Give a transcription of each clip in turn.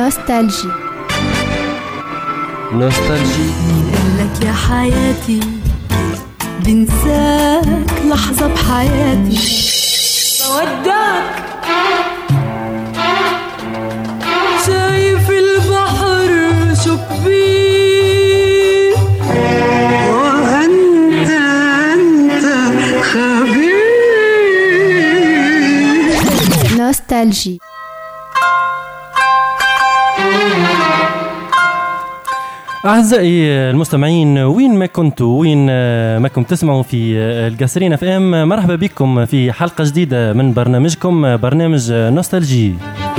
نوستالجي. قالك يا حياتي بنساك لحظة بحياتي بودعك شايف البحر شو كبير وأنت خبير. نوستالجي. أعزائي المستمعين وين ما كنتوا وين ما كنتم تسمعوا في القصرين اف ام، مرحبا بكم في حلقة جديدة من برنامجكم برنامج نوستالجي.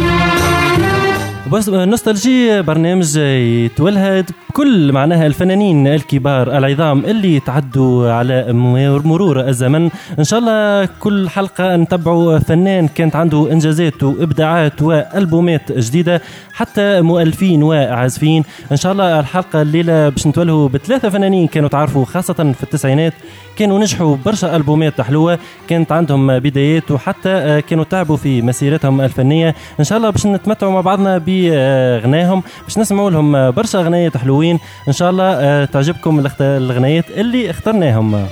نوستالجي برنامج يتولد كل معناها الفنانين الكبار العظام اللي تعدوا على مرور الزمن. إن شاء الله كل حلقة نتبعوا فنان كانت عنده إنجازات وإبداعات وألبومات جديدة، حتى مؤلفين وعازفين. إن شاء الله الحلقة الليلة باش نتولهوا بثلاثة فنانين كانوا تعرفوا خاصة في التسعينات، كانوا نجحوا برشا ألبومات حلوة، كانت عندهم بدايات وحتى كانوا تعبوا في مسيرتهم الفنية. إن شاء الله باش نتمتعوا مع بعضنا بغناهم، باش نسمعوا لهم برشا أغنيات حلوين. إن شاء الله تعجبكم الأغنيات اللي اخترناهم.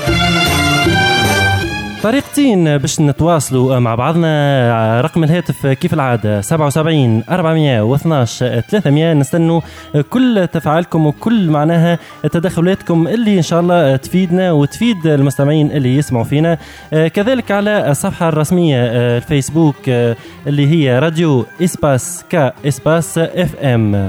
طريقتين باش نتواصلوا مع بعضنا: رقم الهاتف كيف العادة 77 412 300. نستنوا كل تفاعلكم وكل معناها تدخلاتكم اللي إن شاء الله تفيدنا وتفيد المستمعين اللي يسمعوا فينا. كذلك على الصفحة الرسمية الفيسبوك اللي هي راديو إسباس كا إسباس اف ام.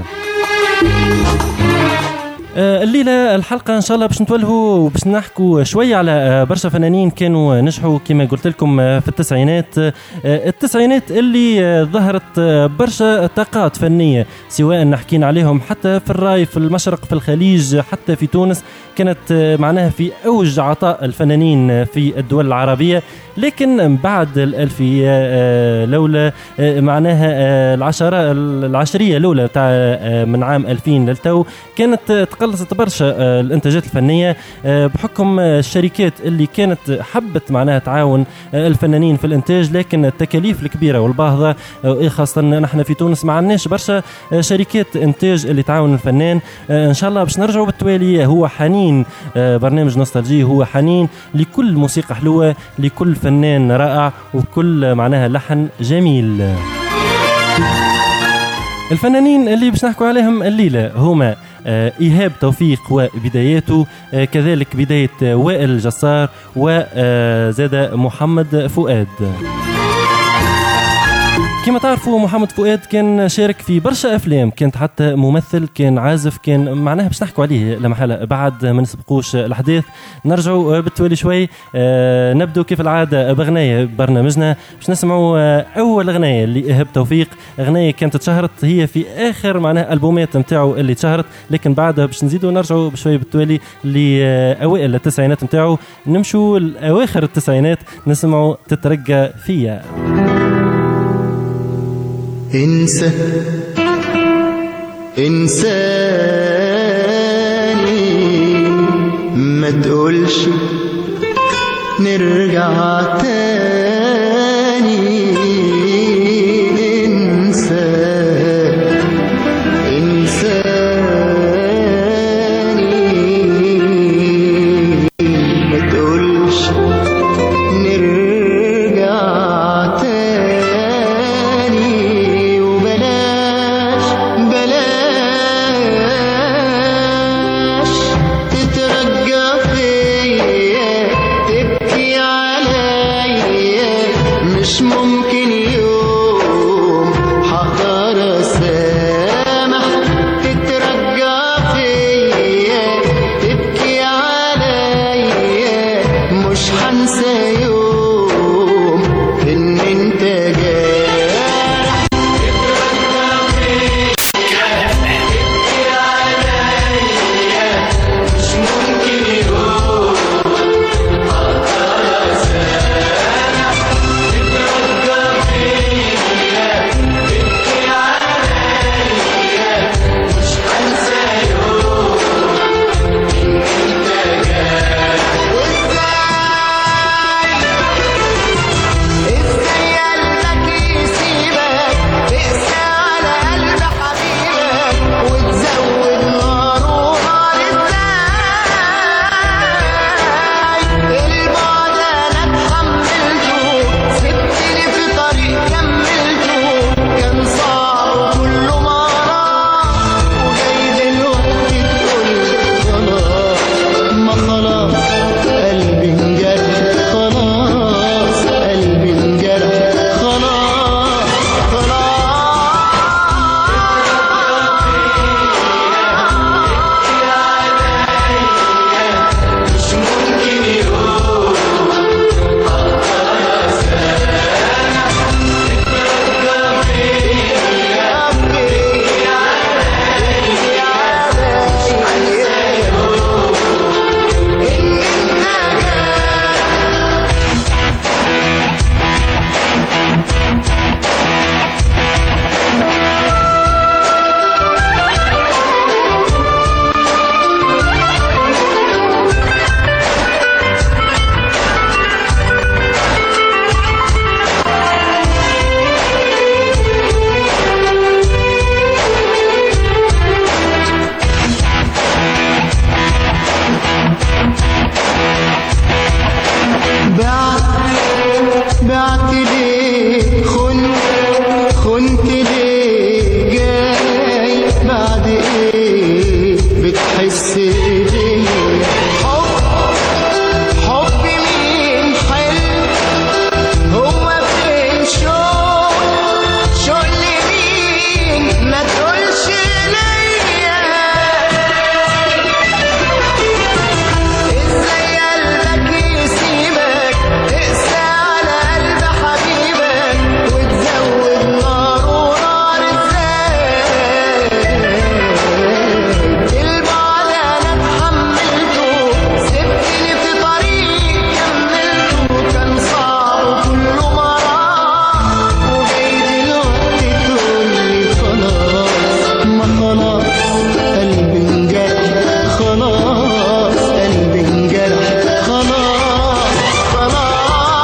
الليلة الحلقة إن شاء الله باش نتولهوا وباش نحكوا شوية على برشا فنانين كانوا نجحوا كما قلت لكم في التسعينات اللي ظهرت برشا طاقات فنية، سواء نحكين عليهم حتى في الراي، في المشرق، في الخليج، حتى في تونس. كانت معناها في أوج عطاء الفنانين في الدول العربية. لكن بعد الألفية لولا معناها العشرية لولا بتاع من عام 2000 للتو، كانت تقلصت برشا الانتاجات الفنية بحكم الشركات اللي كانت حبت معناها تعاون الفنانين في الانتاج، لكن التكاليف الكبيرة والباهظة، خاصة نحن في تونس ما عندناش برشا شركات انتاج اللي تعاون الفنان. ان شاء الله باش نرجعوا بالتوالي. هو حنين برنامج نوستالجي، هو حنين لكل موسيقى حلوة، لكل فنان رائع، وكل معناها لحن جميل. الفنانين اللي باش نحكوا عليهم الليلة هما إيهاب توفيق وبداياته، كذلك بداية وائل جسار، وزاد محمد فؤاد. كما تعرفوا محمد فؤاد كان شارك في برشا أفلام، كانت حتى ممثل، كان عازف، كان معناها باش نحكوا عليه لمحلة. بعد ما نسبقوش الأحداث نرجعوا بالتوالي شوي. نبدو كيف العادة بغنية برنامجنا، باش نسمعوا أول غنية لإيهاب توفيق. غنية كانت تشهرت هي في آخر معناها ألبومات متاعه اللي تشهرت، لكن بعدها باش نزيدوا نرجعوا بشوي بالتوالي لأوائل التسعينات متاعه. نمشوا لأواخر التسعينات نسمعوا تترجى فيا. إنساني ما تقولش نرجع تاني. إنساني ما تقولش نرجع تاني. تترجى فيا تبكي عليا ضيعت ليه خنت ليه جاي بعد ايه بتحس بيه حب مين حلو هو فين شوق لمين ما تقولش ليا ازاي قلبك يسيبك تقسى على قلب حبيبك وتزود نار ونار ازاي البعد انا اتحملته سبتني في طريق كملته كان صعب وكله مرار وجاي دلوقتي تقولي خلاص ما خلاص قلبي انجرح خلاص قلبي انجرح خلاص خلاص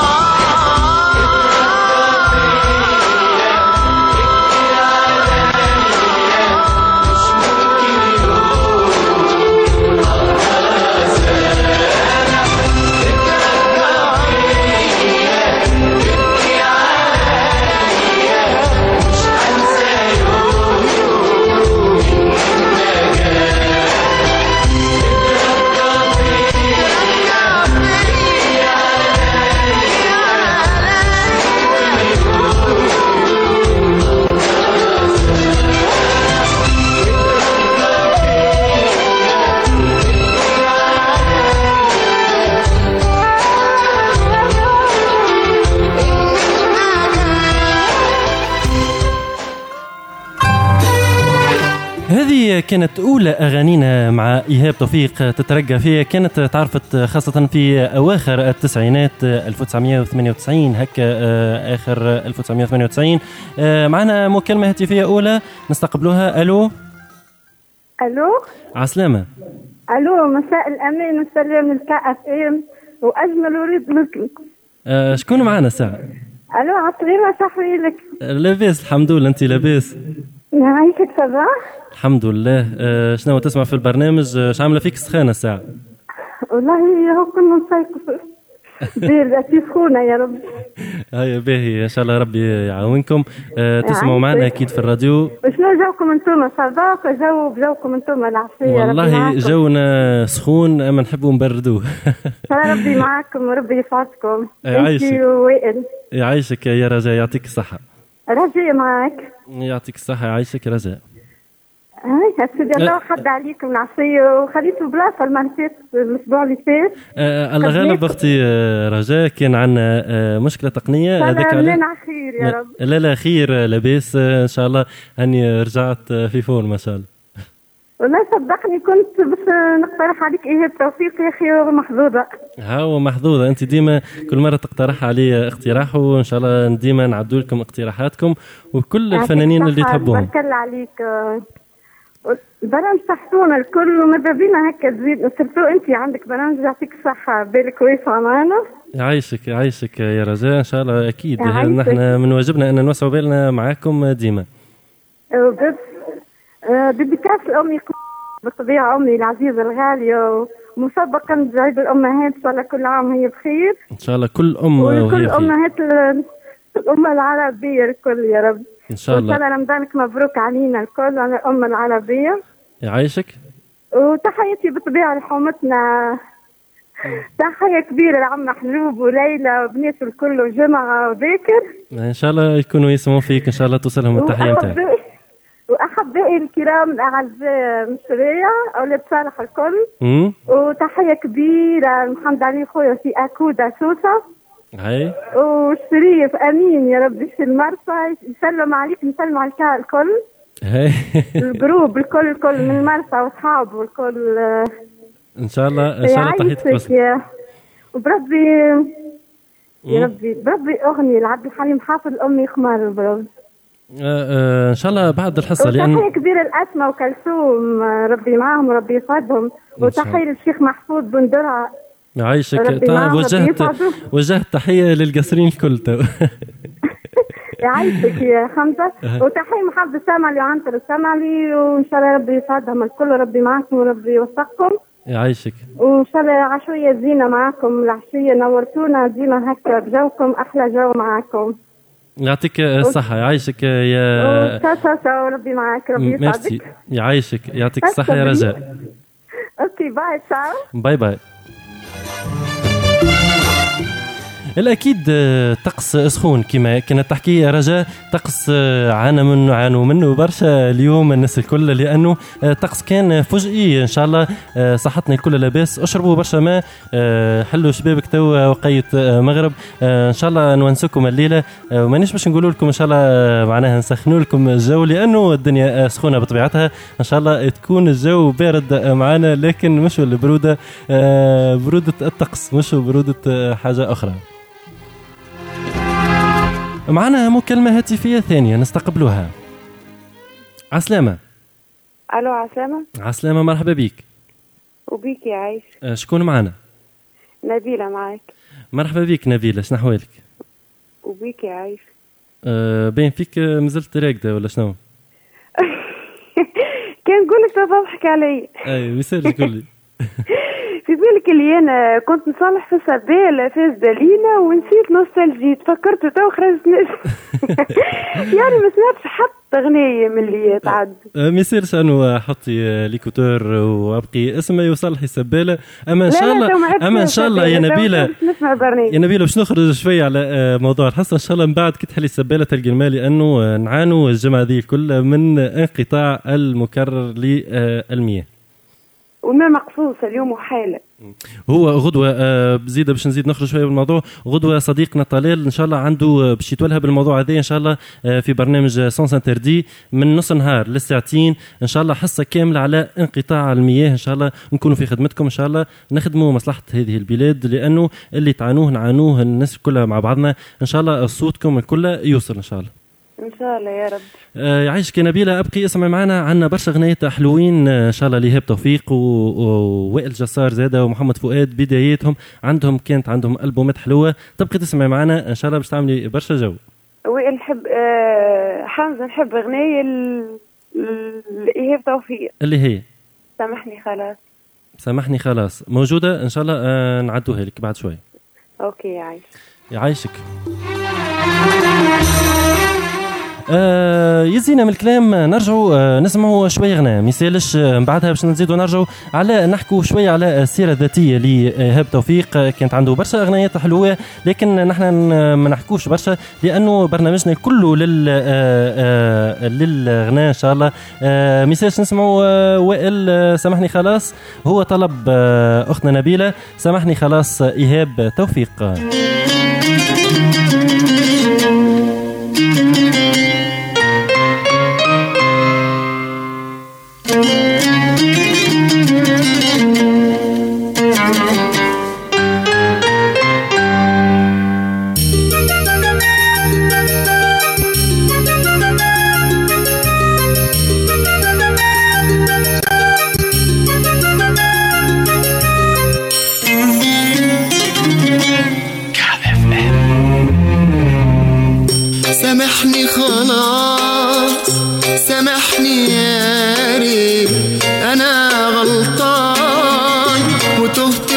هذه كانت أولى أغانينا مع إيهاب توفيق تترجى فيها، كانت تعرفت خاصة في أواخر التسعينات 1998 هكا آخر 1998. معنا مكالمة هاتفية أولى نستقبلها. ألو عسلامة. الو مساء الامان والسلام الكأف واجمل وريد مثلك. شكون معنا الساعة؟ الو عسلامة صحوي لك. لاباس الحمد لله، انت لاباس؟ يعيشك صباح. الحمد لله. شنو تسمع في البرنامج؟ اش عامله فيك سخانه الساعه؟ والله هو كنا نسيقف باردة سخونة يا رب. هيا باهي ان شاء الله ربي يعاونكم. تسمعوا معنا اكيد في الراديو. شنو جوكم انتم صباح جوكم انتم العشية؟ والله جونا سخون اما نحبوا نبردوه. ربي معاكم وربي يسعدكم. يعيشك وائل. يعيشك يا رجاء، يعطيك الصحة. رجاء معك. يعطيك الصحة، يعيشك رجاء. هاي سيدي الله حد عليكم العشية وخليتوا بلاصة المرتات الأسبوع اللي فات. الله غالب أختي رجاء كان عنا مشكلة تقنية. هذاك على خير يا رب. لا خير لاباس إن شاء الله. هني رجعت في فورم ما شاء الله. والله صدقني كنت بس نقترح عليك إيهاب توفيق يا أخي محظوظة. هاو محظوظة أنت، ديما كل مرة تقترح علي اقتراح وإن شاء الله ديما نعدوا لكم اقتراحاتكم وكل الفنانين اللي تحبوهم. بارك الله عليك. برامج صحتونا الكل وماذا بينا هكا تزيد سرتو انت عندك برامج يعطيك الصحة بالك واسعة معنا. يعيشك يا رجاء ان شاء الله اكيد. نحن من واجبنا ان نوسع بالنا معاكم ديما. ديديكاس لامي بالطبيعة امي العزيزة الغالية ومسبقا عيد الامهات ان شاء الله كل عام هي بخير ان شاء الله. كل ام وكل امهات الامة العربية الكل يا رب ان شاء الله. وإن شاء الله رمضانك مبروك علينا الكل على الأمة العربية. يعيشك. وتحياتي بالطبيعة لحومتنا، تحية كبيرة لعم حلوب وليلى وبنات الكل وجمعة وذاكر ان شاء الله يكونوا يسمعوا فيك ان شاء الله توصلهم التحية نتاعك. وأحبائي الكرام الأعزاء مشرية أولاد صالح الكل. وتحية كبيرة محمد علي خويا في أكودا سوسة. هاي. وشريف أمين يا ربي في المرسى يسلم عليك، نسلم على الكل. هاي. الجروب الكل من المرسى وأصحابه والكل. إن شاء الله تحياتك بس. وبربي يا ربي بربي أغنية لعبد الحليم حافظ أمي خمار بربي. ان شاء الله بعد الحصه. لان تحيه كبيره الاسماء وكلثوم ربي معاهم وربي يسعدهم. وتحيه للشيخ محفوظ بن درعا. يعيشك. وجهت تحيه للقصرين الكل. يعيشك يا خمسه. وتحيه محمد السامعلي وعنتر السامعلي وان شاء الله ربي يسعدهم الكل وربي معاكم وربي يوفقكم. يعيشك. وان شاء الله عشويه زينه معكم العشيه، نورتونا ديما هكا بجوكم، احلى جو معكم. يعطيك الصحة. يعيشك يا تشاو ربي معك، ربي يسعدك. يعيشك، يعطيك الصحة يا رجاء. اوكي باي تشاو. باي باي. الأكيد طقس سخون كما كانت تحكي رجاء، طقس عانوا منه برشا اليوم الناس الكل، لأنه طقس كان فجئي. إن شاء الله صحتنا الكل لاباس، اشربوا برشا ماء، حلوا شبابك تو وقيت مغرب. إن شاء الله نونسكم الليلة، ومانيش باش نقول لكم إن شاء الله معناها نسخنوا لكم الجو، لأنه الدنيا سخونة بطبيعتها. إن شاء الله تكون الجو بارد معنا، لكن مش البرودة، برودة الطقس مش برودة حاجة أخرى. معنا مكالمة هاتفية ثانية نستقبلها. عسلامة. الو عسلامة. عسلامة، مرحبا بيك. وبيك يا عايش. شكون معنا؟ نبيلة معك. مرحبا بيك نبيلة، شنو أحوالك؟ وبيك يا عايش. باين فيك مازلت راقدة ولا شنو؟ كان نقولك تضحك علي. اي مثال قولي. في بالك اللي انا كنت نصلح في السبالة فاز دالينا ونسيت نوستالجي، تفكرت تو خرجت يعني ما سمعتش حتى أغنية من اللي تعد. ما يصيرش انه حطي ليكوتور وابقي اسمعي وصلحي السبالة. اما ان شاء الله يا نبيلة، يا نبيلة باش نخرج شوية على موضوع الحصة. ان شاء الله من بعد كي تحلي السبالة تلقي الماء، لانه نعانوا الجمعة ذي الكل من انقطاع المكرر للمياه. والماء مقصوص اليوم وحالة. هو غدوة بزيدة باش نزيد نخرج شوية بالموضوع. غدوة صديقنا طلال إن شاء الله عنده باش يتولها بالموضوع هذا إن شاء الله في برنامج سونس انتردي من نص نهار للساعتين إن شاء الله، حصة كاملة على انقطاع المياه. إن شاء الله نكونوا في خدمتكم، إن شاء الله نخدموا مصلحة هذه البلاد، لأنه اللي نعانوه الناس كلها مع بعضنا. إن شاء الله صوتكم الكل يوصل إن شاء الله. ان شاء الله يا رب. يعيشك نبيلة، ابقي اسمع معنا، عنا برشا اغنيات حلوين ان شاء الله لإيهاب توفيق ووائل جسار زاده ومحمد فؤاد، بداياتهم كانت عندهم البومات حلوه. تبقي تسمع معنا ان شاء الله باش تعملي برشا جو. وائل نحب حمزه، نحب اغنيه لإيهاب توفيق اللي هي سامحني خلاص موجوده ان شاء الله، نعدوها لك بعد شوي. اوكي يعيشك. يزينا من الكلام نرجعوا نسمعوا شويه غناء، ميسالش بعدها باش نزيدوا نرجعوا على نحكوا شويه على السيره الذاتيه لإيهاب توفيق. كانت عنده برشا اغنيات حلوه، لكن نحن ما نحكوش برشا لانه برنامجنا كله للغناء ان شاء الله. ميسالش نسمعوا وائل سامحني خلاص، هو طلب اختنا نبيله سامحني خلاص إيهاب توفيق. سامحني خلاص، سامحني يا ريت أنا غلطان وتهت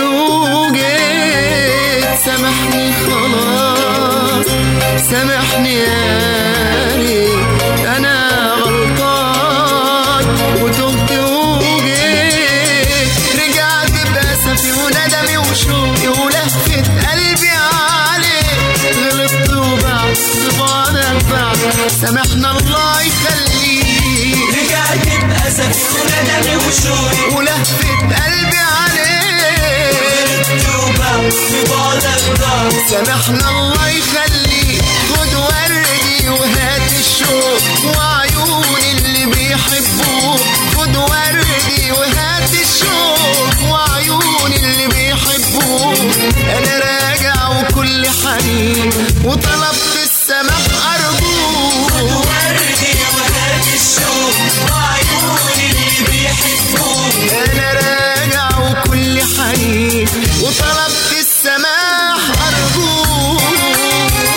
وجيت. سامحني خلاص، سامحني يا ريت أنا غلطان وتهت وجيت. رجعت بأسفي وندمي وشوقي ولهفة قلبي عليك، غلطت وبعد بعدك بعد سامحنا الله يخليك. رجعت بأسفي وندمي وشوقي ولهفة قلبي عليك، غلطت وبعد بعدك بعد سامحنا الله يخليك. خد وردي وهات الشوق وعيون اللي بيحبوك، خد وردي وهات الشوق وعيون اللي بيحبوك. انا راجع وكل حنين وطلبت السماح ارجوك. خد وردي وهات الشوق وعيون اللي بيحبوك. انا راجع وكل حنين وطلبت السماح ارجوك.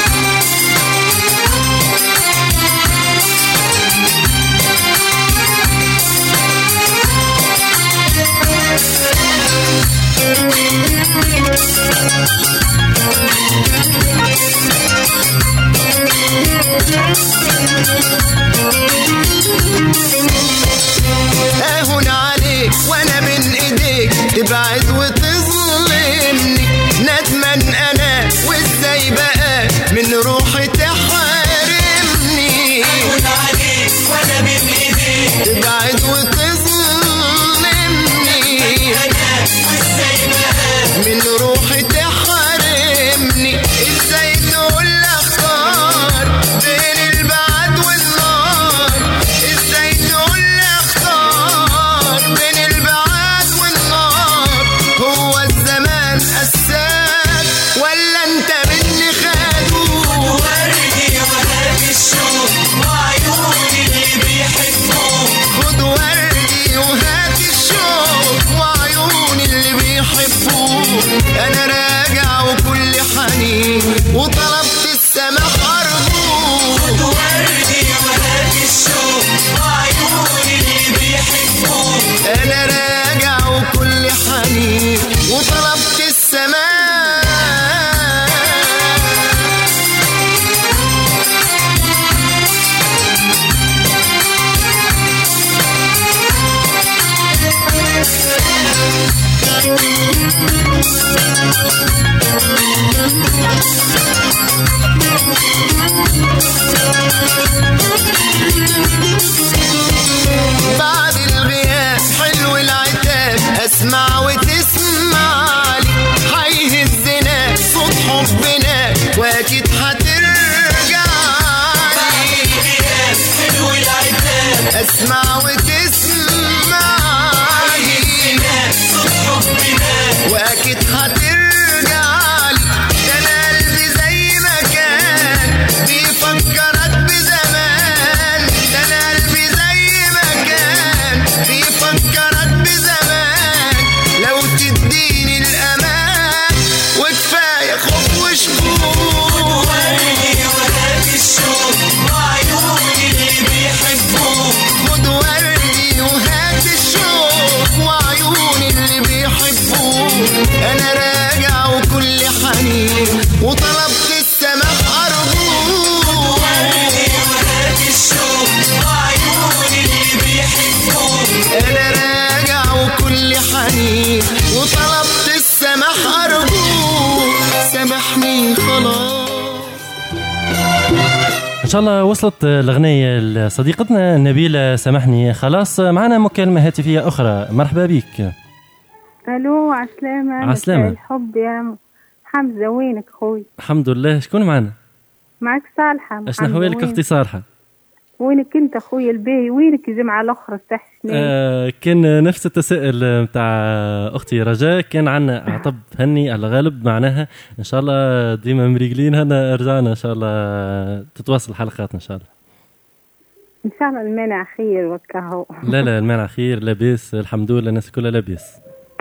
ان شاء الله وصلت الاغنيه لصديقتنا نبيله. سامحني خلاص معنا مكالمه هاتفيه اخرى. مرحبا بك. الو عسلامة. عسلامة. الحب يا حمزة، وينك خوي؟ الحمد لله. شكون معنا؟ معك صالحة. اشنا حوالك اختي صالحة؟ وينك انت خويا الباهي؟ وينك الجمعة الاخرى استحسني؟ كان نفس التساؤل متاع اختي رجاء. كان عنا عطب هني الغالب معناها ان شاء الله ديما مريقلين. هنا رجعنا ان شاء الله تتواصل حلقاتنا ان شاء الله. ان شاء الله المانع خير وكهو. لا المانع خير، لاباس الحمد لله، الناس كلها لاباس.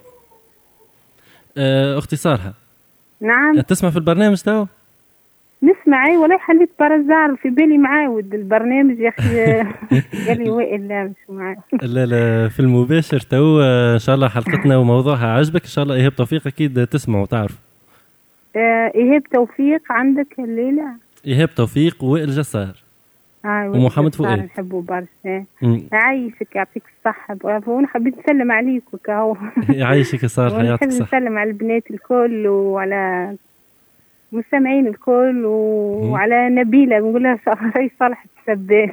اختي صالحة. نعم. تسمع في البرنامج تو؟ نسمعي ولا حليت برزار في بالي معاود البرنامج يا اخي. قال لي وائل لا مش معاي. لا في المباشر تو ان شاء الله حلقتنا وموضوعها عجبك ان شاء الله. ايهاب توفيق اكيد تسمع وتعرف. ايهاب توفيق عندك الليله؟ ايهاب توفيق ووائل جسار ومحمد فؤاد. نحبه برشا. يعيشك يعطيك الصحه. وانا حبيت نسلم عليك وكهو. يعيشك يا صالحه يعطيك الصحه. نسلم على البنات الكل وعلى مستمعين الكل وعلى نبيلة نقول لها راهي صالحة السبان.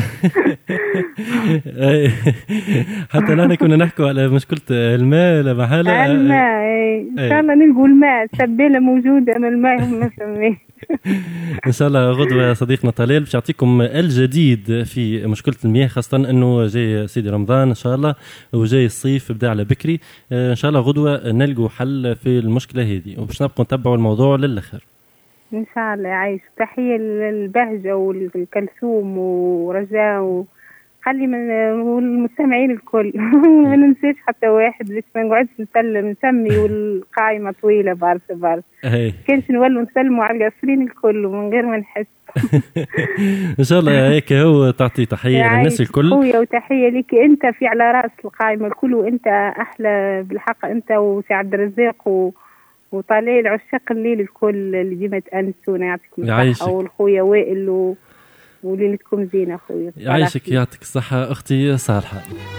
حتى أنا كنا نحكوا على مشكلة الماء لمحالة. الماء إن شاء الله نلقوا الماء. السبانة موجودة أنا الماء هم نسميه. إن شاء الله غدوة صديقنا طلال باش يعطيكم الجديد في مشكلة المياه، خاصة أنه جاي سيدي رمضان إن شاء الله وجاي الصيف بدأ على بكري. إن شاء الله غدوة نلقوا حل في المشكلة هذه وباش نبقى نتبعوا الموضوع للآخر إن شاء الله. يعيش. تحية للبهجة والكلثوم ورجاء خلي من المستمعين الكل. ما ننسيش حتى واحد باش ما نقعدش نسمي والقائمة طويلة بارسة كانش نولوا نسلموا على القصرين الكل ومن غير ما نحس. ان شاء الله هيك هو تعطي تحية للناس الكل. خويا وتحية لك انت في على رأس القائمة الكل وانت احلى بالحق انت وسي عبد الرزاق وطلال عشاق الليل الكل اللي ديما تأنسونا. يعطيكم الصحة. والخويا وائل وليلتكم زينة خويا. يعيشك يعطيك الصحة أختي صالحة.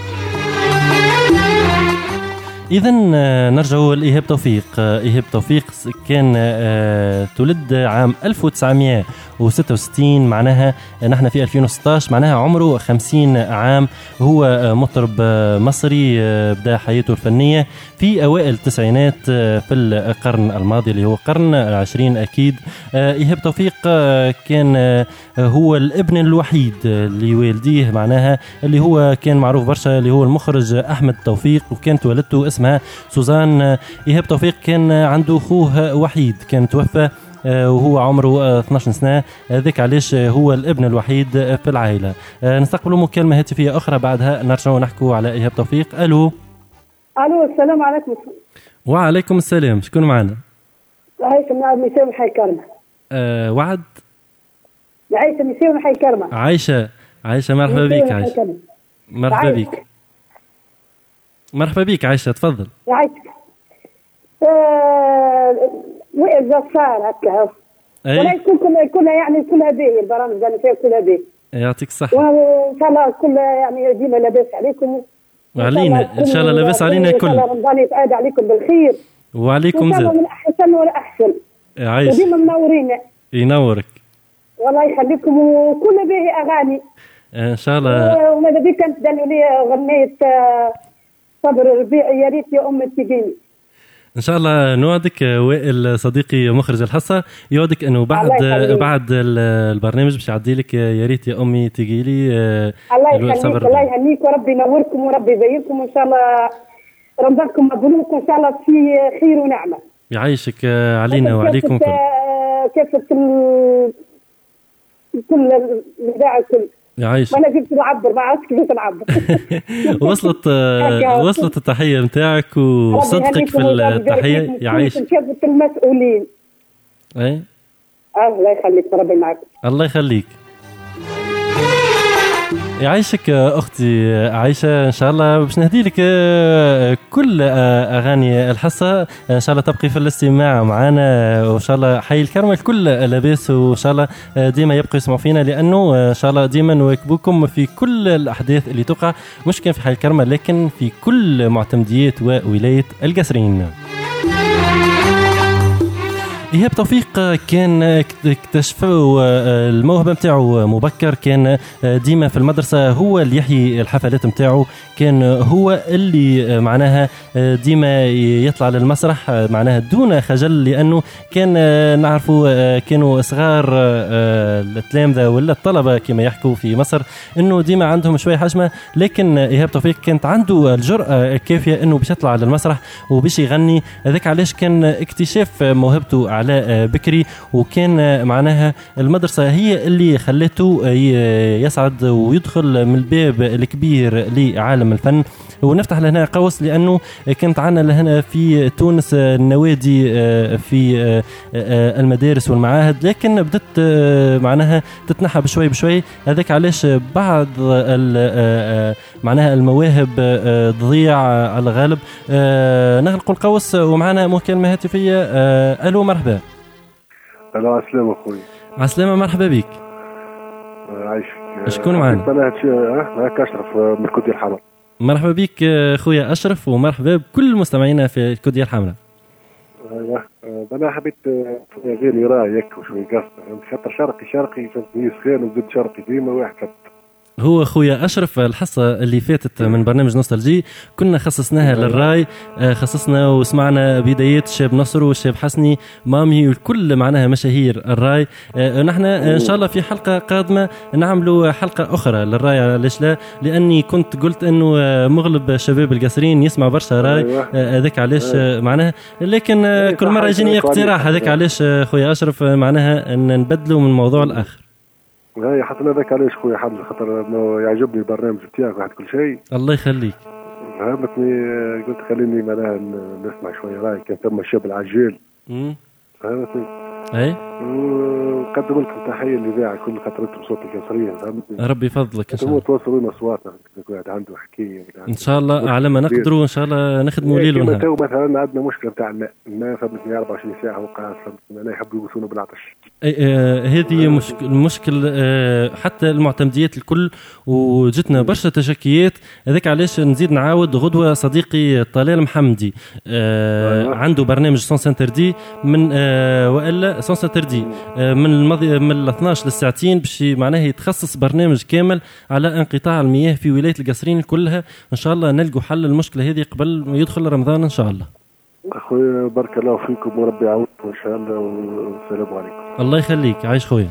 إذن نرجع لإيهاب توفيق. إيهاب توفيق كان تولد عام 1966 معناها نحن في 2016 معناها عمره 50 عام. هو مطرب مصري بدأ حياته الفنية في أوائل التسعينات في القرن الماضي اللي هو قرن 20 أكيد. إيهاب توفيق كان هو الابن الوحيد لوالديه معناها اللي هو كان معروف برشا اللي هو المخرج أحمد توفيق وكانت والدته اسمها سوزان. إيهاب توفيق كان عنده أخوه وحيد كان توفى وهو عمره 12 سنة. ذاك علاش هو الابن الوحيد في العائلة. نستقبل مكالمة هاتفية أخرى بعدها نرجع ونحكوا على إيهاب توفيق. ألو السلام عليكم. وعليكم السلام. شكون معنا؟ عايشة من ميساوي من حي كرمة. وعد عايشة ميساوي من حي كرمة. عايشة مرحبا بك. عايشة مرحبا بك عايشة تفضل. عايشك وائل جسار هكا ولا كلها يعني كلها باهي البرامج اللي فيها كلها باهي. يعطيك الصحة. وإن شاء الله كلها يعني ديما لاباس عليكم وعلينا إن شاء الله لاباس علينا كل. إن شاء الله رمضان يتعاد عليكم بالخير وعليكم زاد. إن شاء الله من أحسن ولا أحسن. عايش. وديما منورين. ينورك. والله يخليكم وكل باهي أغاني. إن شاء الله. وماذا بك أنت دلوا لي غنيت صبر الربيع يا ريت يا أم تجيني. ان شاء الله نوعدك وائل صديقي مخرج الحصه يوعدك انه بعد البرنامج باش يعدي لك يا ريت يا امي تجي لي. الله يهنيك وربي ينوركم وربي يبينكم وان شاء الله رمضانكم مبروك وان شاء الله في خير ونعمه. يعيشك علينا وعليكم كل. كيف كل الاذاعه الكل. يعيش. وانا جبت نعبر ما عرفتش كيف نعبر. وصلت التحيه نتاعك وصدقك في التحيه. يعيش كافه المسؤولين. اي الله يخليك ربي معك. الله يخليك. يعيشك أختي عايشة. إن شاء الله باش نهدي لك كل أغاني الحصة. إن شاء الله تبقي في الاستماع معنا وإن شاء الله حي الكرم الكل لاباس وإن شاء الله ديما يبقوا يسمعوا فينا لأنه إن شاء الله ديما نواكبوكم في كل الأحداث اللي تقع مش كان في حي الكرم لكن في كل معتمديات وولاية القصرين. إيهاب توفيق كان اكتشفوا الموهبة متاعه مبكر، كان ديما في المدرسة هو اللي يحيي الحفلات متاعه، كان هو اللي معناها ديما يطلع للمسرح معناها دون خجل، لأنه كان نعرفوا كانوا صغار التلامذة ولا الطلبة كما يحكوا في مصر إنه ديما عندهم شوية حشمة، لكن إيهاب توفيق كانت عنده الجرأة الكافية إنه باش يطلع للمسرح وباش يغني. هذاك علاش كان اكتشاف موهبته على بكري، وكان معناها المدرسة هي اللي خلته يصعد ويدخل من الباب الكبير لعالم الفن. ونفتح لهنا قوس لأنه كانت عنا لهنا في تونس النوادي في المدارس والمعاهد، لكن بدت معناها تتنحى بشوي بشوي. هذاك علاش بعض معناها المواهب تضيع على الغالب. نغلق القوس ومعنا مكالمة هاتفية. ألو مرحبا. ألو عسلامة أخوي. عسلامة مرحبا بك. عايشك. شكون معنا؟ معك أشرف من الكودية الحمراء. مرحبا بك خويا أشرف، ومرحبا بكل مستمعينا في الكودية الحمراء. ايوه انا حبيت غير رايك وشوي قصه، خاطر شرقي فهمتني سخان وزد شرقي ديما واحد هو خويا أشرف. الحصة اللي فاتت من برنامج نوستالجي كنا خصصناها للراي، خصصنا وسمعنا بدايات الشاب نصر والشاب حسني مامي والكل معناها مشاهير الراي. نحن إن شاء الله في حلقة قادمة نعملوا حلقة أخرى للراي، ليش لا؟ لأني كنت قلت أنه مغلب شباب القصرين يسمع برشا راي، هذاك علاش معناها، لكن كل مرة يجيني اقتراح، هذاك علاش خويا أشرف معناها أن نبدلوا من موضوع الآخر. هاي حطنا ذاك علاش خويا حمزة، خاطر يعجبني البرنامج بتاعك واحد كل شيء. الله يخليك. فهمتني، قلت خليني معناها نسمع شوية رايك. كان ثم الشاب العجال. فهمتني. اي قدم لكم تحية للإذاعة كل خاطرتكم صوت القصرية. فهمتني. ربي يفضلك إن شاء الله. توصلوا لنا أصواتنا، كل واحد عنده حكاية إن شاء الله على ما نقدروا إن شاء الله نخدموا ليل ونهار. تو مثلا عندنا مشكلة تاع الماء فهمتني 24 ساعة وقعت، فهمتني يحبوا يوصلوا بالعطش. هذه المشكل حتى المعتمديات الكل، وجتنا برشا تشكيات. هذاك علاش نزيد نعاود غدوة صديقي طلال محمدي عنده برنامج سونس انتردي من وإلا سونس انتردي من 12 للساعتين باش معناه يتخصص برنامج كامل على انقطاع المياه في ولاية القصرين كلها. إن شاء الله نلقوا حل المشكلة هذه قبل ما يدخل رمضان إن شاء الله. أخوي بارك الله فيكم وربي يعاونكم إن شاء الله، والسلام عليكم. الله يخليك، عايش خويا.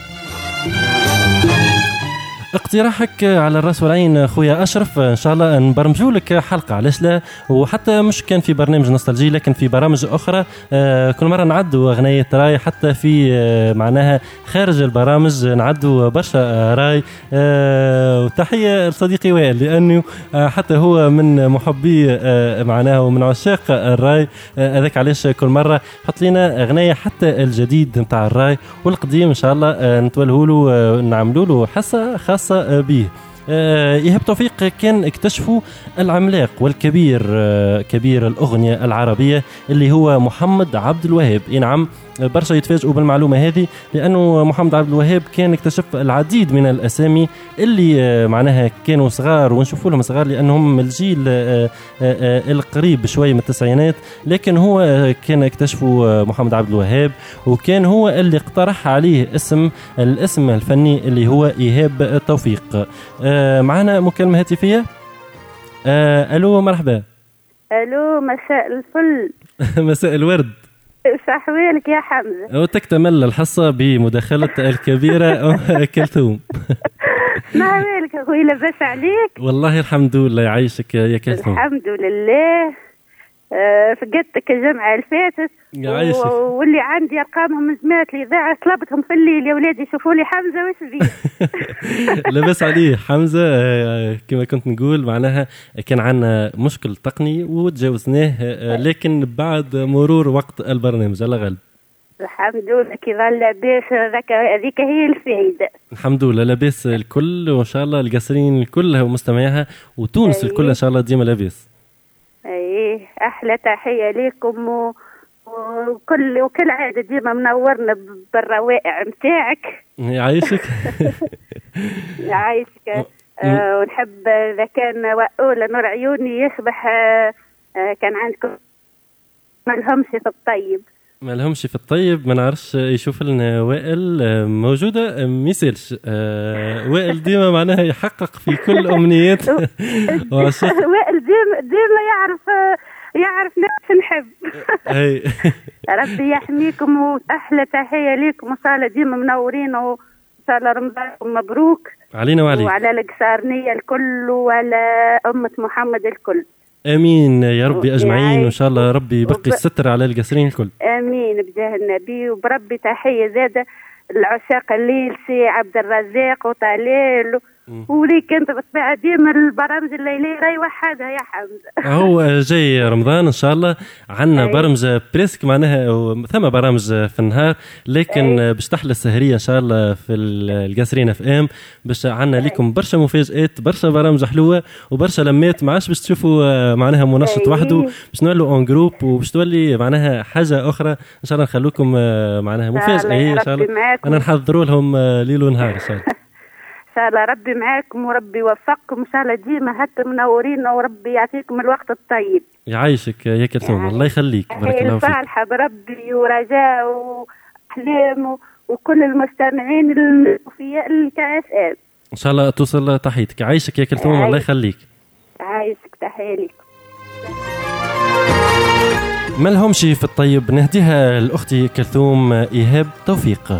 اقتراحك على الراس والعين خويا أشرف، إن شاء الله نبرمجوا لك حلقة، علاش لا؟ وحتى مش كان في برنامج نوستالجي لكن في برامج أخرى كل مرة نعدوا أغنية راي، حتى في معناها خارج البرامج نعدوا برشا راي. وتحية لصديقي وائل لأنه حتى هو من محبي معناها ومن عشاق الراي، هذاك علاش كل مرة حط لنا أغنية حتى الجديد متاع الراي والقديم إن شاء الله نتولهوا له نعملوا له حصة خاصة به. إيهاب توفيق كان اكتشفوا العملاق والكبير كبير الأغنية العربية اللي هو محمد عبد الوهاب. نعم برشا يتفاجئوا بالمعلومة هذه، لأنه محمد عبد الوهاب كان اكتشف العديد من الأسامي اللي معناها كانوا صغار ونشوفوا لهم صغار لأنهم من الجيل القريب شوي من التسعينات، لكن هو كان اكتشفوا محمد عبد الوهاب، وكان هو اللي اقترح عليه الاسم الفني اللي هو إيهاب توفيق. معنا مكالمة هاتفية. ألو مرحبا. ألو مساء الفل. مساء الورد. شحوالك يا حمزة؟ وتكتمل الحصة بمداخلة الكبيرة كلثوم. ما عمالك أخوي، لاباس عليك؟ والله الحمد لله، يعيشك يا كلثوم. الحمد لله. فقدتك الجمعة الفاتت واللي عندي أرقامهم من جماعة الإذاعة طلبتهم في الليل يا ولادي شوفوا لي حمزة وش بيه. لاباس عليه حمزة. كما كنت نقول معناها كان عنا مشكل تقني وتجاوزناه، لكن بعد مرور وقت البرنامج الله غالب. الحمد لله كي ظل لاباس، هذيك هي الفائدة. الحمد لله لاباس الكل، وإن شاء الله القصرين كلها ومستمعيها وتونس الكل إن شاء الله ديما لاباس. ايه احلى تحيه لكم وكل عاده ديما منورنا بالروائع نتاعك. يعيشك. يعيشك. ونحب اذا كان وأولى نور عيوني يصبح كان عندكم ما لهمش في الطيب، ما لهمش في الطيب. ما نعرفش يشوف لنا وائل موجودة ميسالش. وائل ديما معناها يحقق في كل أمنيات. وائل ديما يعرف نفس نحب. ربي يحميكم وأحلى تحية ليكم، وإن شاء الله ديما منورين، وإن شاء الله رمضانكم مبروك علينا وعليك وعلى القصارنية الكل وعلى أمة محمد الكل. امين يا ربي اجمعين، وان شاء الله ربي يبقي الستر على القصرين الكل. امين بجاه النبي. وبربي تحيه زاده العشاق الليل سي عبد الرزاق وطليل وليك انت بطبيعه ديما البرامج الليليه راي وحدها يا حمزه. هو جاي رمضان ان شاء الله عندنا برامج بريسك معناها ثم برامج في النهار، لكن باش تحلى السهريه ان شاء الله في القصرين اف ام. باش عندنا لكم برشا مفاجات، برشا برامج حلوه وبرشا لمات، ما عادش باش تشوفوا معناها منشط وحده، باش نولوا اون جروب وباش تولي معناها حاجه اخرى. ان شاء الله نخلوكم معناها مفاجاه ان شاء الله. انا نحضروا لهم ليل ونهار ان شاء الله. ان شاء الله ربي معاكم وربي يوفقكم ان شاء الله ديما هكا منورين، وربي يعطيكم الوقت الطيب. يعيشك يا كلثوم. الله يخليك، بارك الله فيك. صالحه بربي ورجاء واحلام وكل المستمعين الوفياء للكاس ام. ان شاء الله توصل تحيتك. عايشك يا كلثوم. الله يخليك. عايشك، تحيه لك. ما لهمش في الطيب نهديها لاختي كلثوم ايهاب توفيق.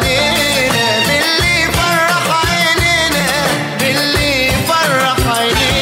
باللي فرح عينينا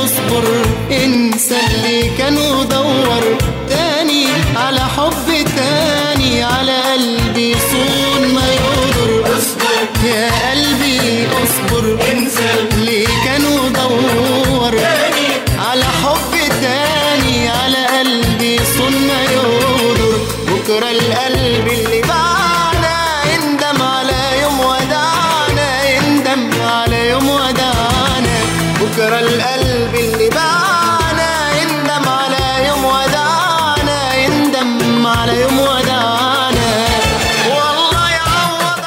اصبر انسى اللي كان ودور تاني على حب تاني على قلبي صون ما يقدر اصبر يا قلبي اصبر انسى اللي كان ودور تاني على حب تاني على قلبي صون ما يقدر بكرة القلب اللي باعنا يندم على يوم ودعنا يندم على يوم ودعنا بكرة القلب اللي باعنا يندم على يوم ودعنا يندم على يوم ودعنا والله يعوض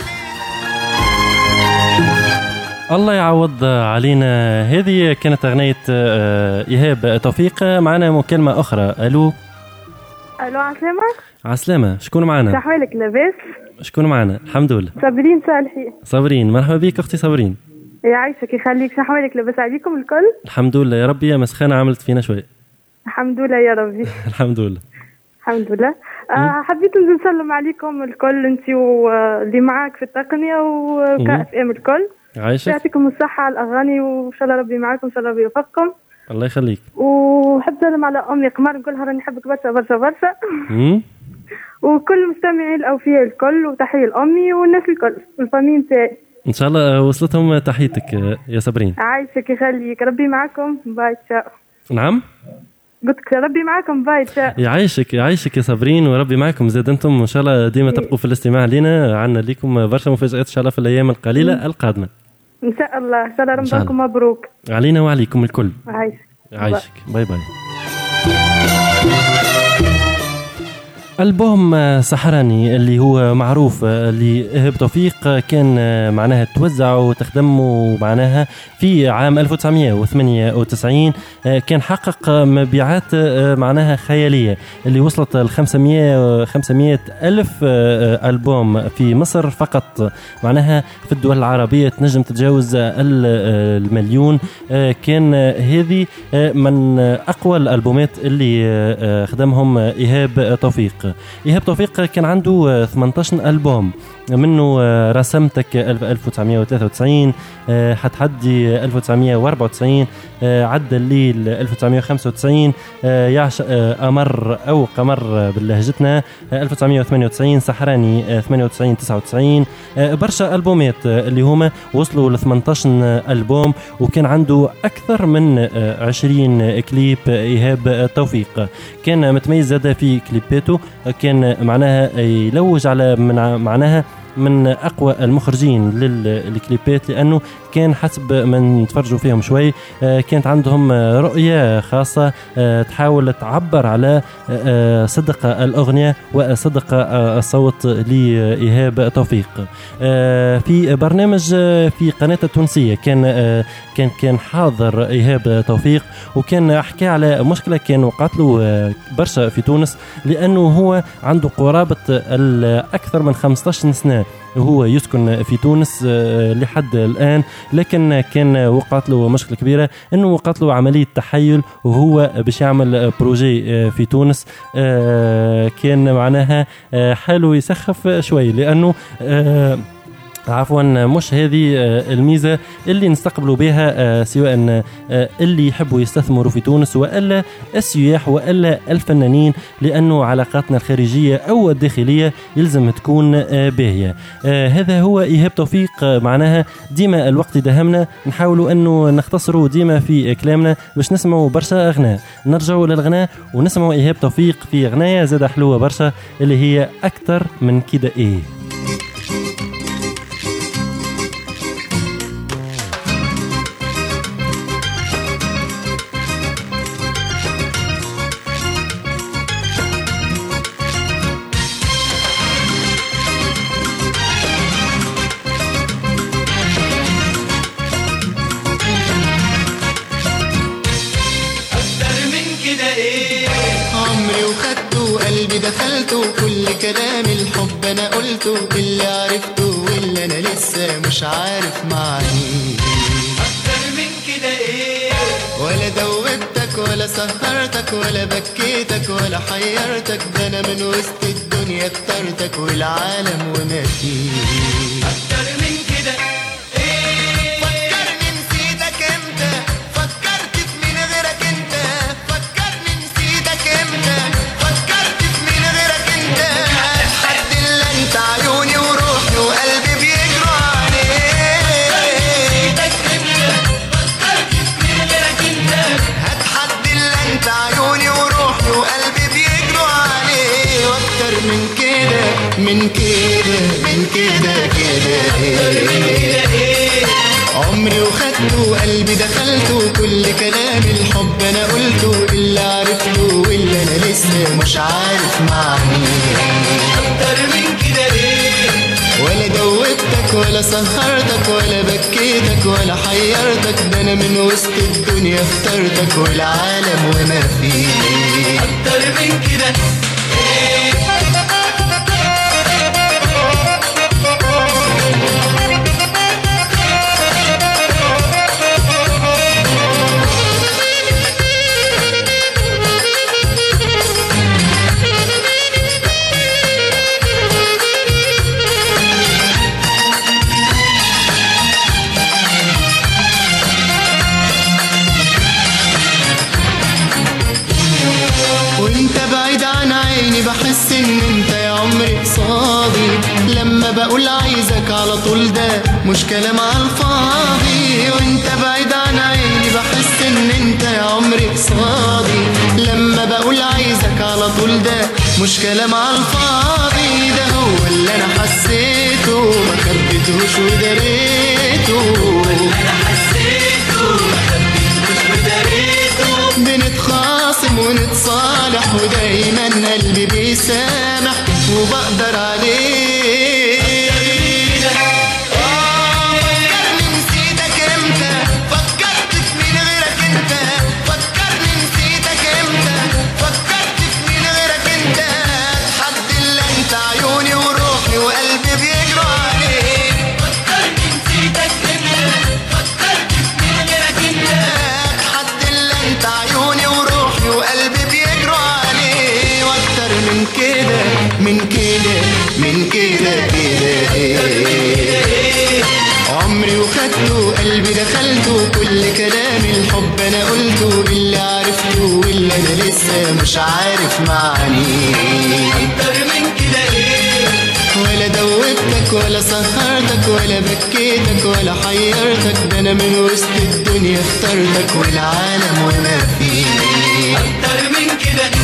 علينا الله يعوض علينا. هذه كانت أغنية إيهاب توفيق. معنا مكالمة أخرى. ألو عسلامة. عسلامة. شكون معنا؟ شحوالك لاباس؟ شكون معنا؟ الحمد لله. صابرين صالحي. صابرين مرحبا بك أختي صابرين. يعيشك يخليك. شحوالك لاباس عليكم الكل؟ الحمد لله يا ربي. يا مسخانة عملت فينا شوي. الحمد لله يا ربي. الحمد لله. الحمد لله. حبيت نسلم عليكم الكل انت واللي معاك في التقنية وكأف ام الكل. عايشك. يعطيكم الصحة على الأغاني وإن شاء الله ربي معاكم إن شاء الله ربي يوفقكم. الله يخليك. وحب سلم على أمي قمر نقولها راني نحبك برشا برشا برشا. وكل مستمعي الأوفياء الكل وتحية لأمي والناس الكل والفامين تاعي. إن شاء الله وصلتهم تحيتك يا صابرين. عايشك يخليك. ربي معاكم. باي تشاو. نعم. قلت لك ربي معاكم. باي تشاو. يعيشك يعيشك يا صابرين وربي معاكم زاد انتم ان شاء الله ديما تبقوا في الاستماع لنا. عنا ليكم برشا مفاجآت ان شاء الله في الايام القليله القادمه ان شاء الله. ان شاء الله رمضانكم مبروك علينا وعليكم الكل. عايشك. باي باي. ألبوم سحراني اللي هو معروف لإيهاب توفيق كان معناها توزع وتخدم معناها في عام 1998. كان حقق مبيعات معناها خيالية اللي وصلت ل 500 ألف ألبوم في مصر فقط. معناها في الدول العربية تنجم تتجاوز المليون. كان هذه من أقوى الألبومات اللي خدمهم إيهاب توفيق. إيهاب توفيق كان عنده 18 ألبوم منه رسمتك 1993 حتحدي 1994 عد الليل 1995 يعشق أمر أو قمر بلهجتنا 1998 سحراني 98 99 برشا ألبومات اللي هما وصلوا ل 18 ألبوم. وكان عنده أكثر من 20 كليب إيهاب توفيق. كان متميز زاد في كليباته. كان معناها يلوج على معناها من أقوى المخرجين للكليبات لأنه كان حسب من تفرجوا فيهم شوي كانت عندهم رؤية خاصة تحاول تعبر على صدق الأغنية وصدق الصوت لإيهاب توفيق. في برنامج في قناة التونسية كان حاضر إيهاب توفيق وكان حكى على مشكلة كان وقعت له برشا في تونس لأنه هو عنده قرابة أكثر من 15 سنة وهو يسكن في تونس لحد الآن. لكن كان وقعت له مشكلة كبيرة انه وقعت له عملية تحيل وهو باش يعمل بروجي في تونس. كان معناها حاله يسخف شوي لأنه عفوا مش هذه الميزة اللي نستقبلوا بها سواء اللي يحبوا يستثمروا في تونس وإلا السياح وإلا الفنانين لأنه علاقاتنا الخارجية أو الداخلية يلزم تكون باهية. هذا هو إيهاب توفيق. معناها ديما الوقت دهمنا نحاولوا أنه نختصروا ديما في كلامنا باش نسمعوا برشا أغناء. نرجعوا للغناء ونسمعوا إيهاب توفيق في أغنية زاد حلوة برشا اللي هي أكثر من كده إيه. دخلته كل كلام الحب انا قلته اللي عرفته واللي انا لسه مش عارف معنيه. اكتر من كده ايه؟ ولا دوبتك ولا سهرتك ولا بكيتك ولا حيرتك ده انا من وسط الدنيا اخترتك والعالم وما فيه. اكتر من كده ايه؟ فكرني نسيتك امتى؟ فكرت في عمري وخدته قلبي دخلته كل كلام الحب انا قلته اللي عرفته واللي انا لسه مش عارف معنيه اكتر من كده ايه ولا دوبتك ولا سهرتك ولا بكيتك ولا حيرتك ده انا من وسط الدنيا اخترتك والعالم وما فيه اكتر من كده ايه بحس ان انت يا عمري قصادي لما بقول عايزك على طول ده مش كلام على الفاضي وانت بعيد عن عيني بحس ان انت يا عمري قصادي لما بقول عايزك على طول ده مش كلام على الفاضي ده هو اللي انا حسيته ما خبيتهوش وداريته بنتخاصم ونتصالح ودايما قلبي بيسامح وبقدر عليه فكرني نسيتك امتى فكرت في مين غيرك انت فكرني نسيتك امتى فكرت في مين غيرك انت حد اللي انت عيوني وروحي وقلبي بيجروا عليك فكرني نسيتك امتى فكرت في مين غيرك انت حد اللي انت عيوني وروحي وقلبي بيجروا عليه واكتر من كده من كده من كده كده عمري وخدته قلبي دخلته كل كلام الحب انا قلته اللي عرفته واللي انا لسه مش عارف معنيه اكتر من كده ايه ولا دوبتك ولا سهرتك ولا بكيتك ولا حيرتك ده انا من وسط الدنيا اخترتك والعالم وما فيه اكتر من كده ايه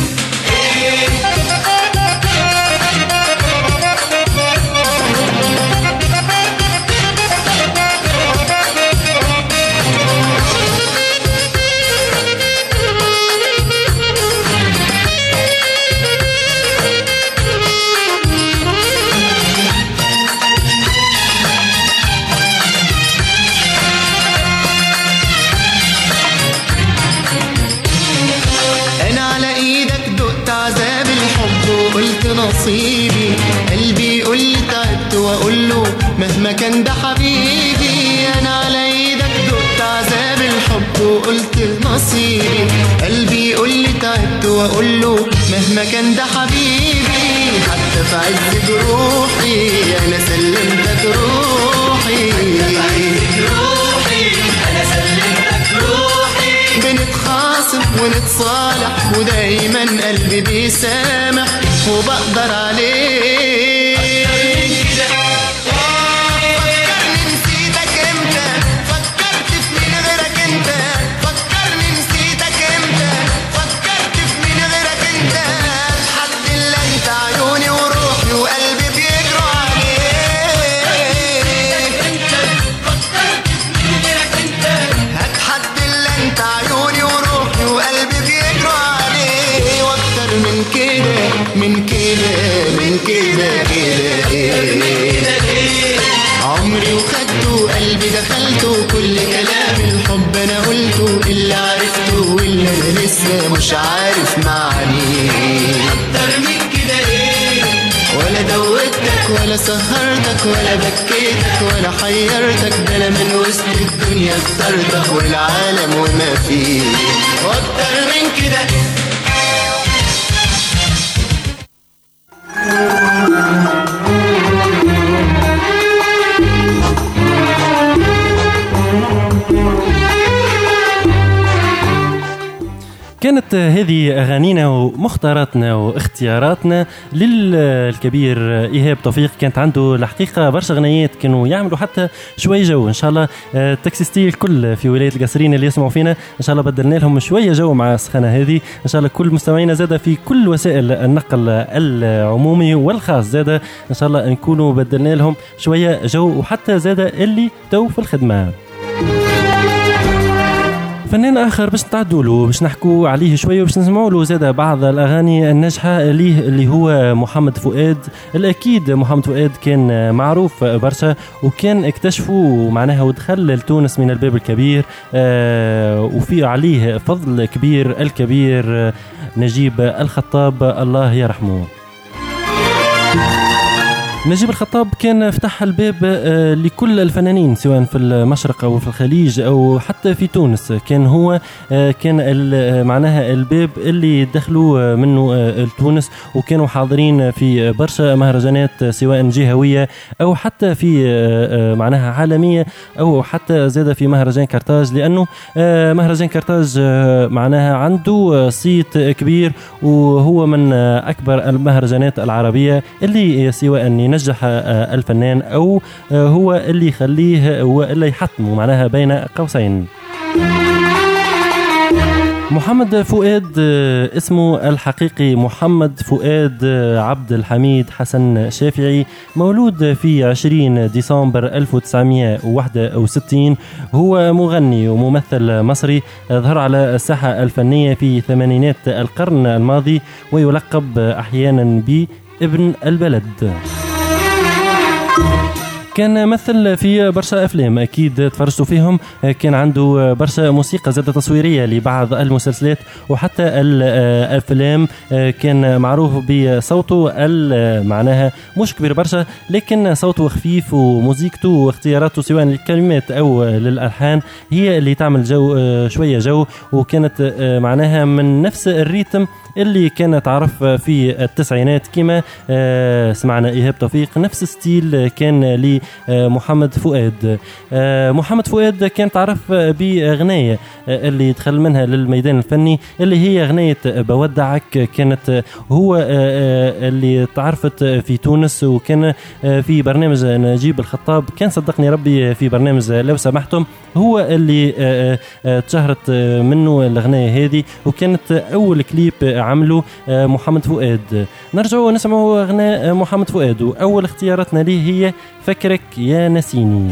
نصيبي قلبي يقول لي تعبت واقول له مهما كان ده حبيبي انا على ايدك دقت عذاب الحب وقلت نصيبي قلبي يقول لي تعبت واقول له مهما كان ده حبيبي حتى في عز جروحي انا سلمتك روحي انا سلمتك روحي بنتخاصم ونتصالح ودايما قلبي بيسامح وبقدر عليه فكرني نسيتك امتى فكرت في مين غيرك انت فكرني نسيتك امتى فكرت في مين غيرك انت حد اللي انت عيوني وروحي وقلبي بيجروا عليه فكرت في مين غيرك انت هات حد اللي انت عيوني وروحي وقلبي بيجروا عليه واكتر من كده من كده من كده كده عمري وخدته قلبي دخلته كل كلام الحب انا قلته اللي عرفته واللي انا لسه مش عارف معنيه اكتر من كده ايه ولا دوبتك ولا سهرتك ولا بكيتك ولا حيرتك ده انا من وسط الدنيا اخترتك والعالم وما فيه واكتر من كده كانت هذه أغانينا ومختاراتنا واختياراتنا للكبير إيهاب توفيق. كانت عنده الحقيقة برشا غنيات كانوا يعملوا حتى شوي جو. إن شاء الله تاكسي ستيل كل في ولاية القصرين اللي يسمعوا فينا إن شاء الله بدلنا لهم شوية جو مع السخانة هذه. إن شاء الله كل مستمعينا زادة في كل وسائل النقل العمومي والخاص زادة إن شاء الله نكونوا بدلنا لهم شوية جو وحتى زادة اللي تو في الخدمة. فنان آخر باش نتعدوا له باش نحكوا عليه شوية وباش نسمعوا له زادة بعض الأغاني الناجحة ليه اللي هو محمد فؤاد. الأكيد محمد فؤاد كان معروف برشا وكان اكتشفوا معناها ودخل لتونس من الباب الكبير، وفي عليه فضل كبير الكبير نجيب الخطاب الله يرحمه. نجيب الخطاب كان فتح الباب لكل الفنانين سواء في المشرق أو في الخليج أو حتى في تونس. كان هو كان معناها الباب اللي دخلوا منه تونس، وكانوا حاضرين في برشا مهرجانات سواء جهوية أو حتى في معناها عالمية أو حتى زاد في مهرجان كرتاج، لأنه مهرجان كرتاج معناها عنده صيت كبير وهو من أكبر المهرجانات العربية اللي سواء ينجح الفنان أو هو اللي يخليه هو اللي يحتمه معناها بين قوسين. محمد فؤاد اسمه الحقيقي محمد فؤاد عبد الحميد حسن شافعي، مولود في 20 ديسمبر 1961. هو مغني وممثل مصري ظهر على الساحة الفنية في ثمانينات القرن الماضي، ويلقب أحيانا بابن البلد. كان مثل في برشا أفلام أكيد تفرجتوا فيهم، كان عنده برشا موسيقى زادة تصويرية لبعض المسلسلات وحتى الأفلام. كان معروف بصوته معناها مش كبير برشا، لكن صوته خفيف وموسيقته واختياراته سواء للكلمات أو للألحان هي اللي تعمل جو شوية جو، وكانت معناها من نفس الريتم اللي كانت تعرف في التسعينات كما سمعنا إيهاب توفيق. نفس ستيل كان لمحمد فؤاد. محمد فؤاد كان تعرف بأغنية اللي دخل منها للميدان الفني اللي هي أغنية بودعك. كانت هو اللي تعرفت في تونس، وكان في برنامج نجيب الخطاب، كان صدقني ربي في برنامج لو سمحتم هو اللي تشهرت منه الأغنية هذه، وكانت أول كليب عملوا محمد فؤاد. نرجعوا نسمعوا أغنية محمد فؤاد، وأول اختياراتنا ليه هي فكرك يا نسيني.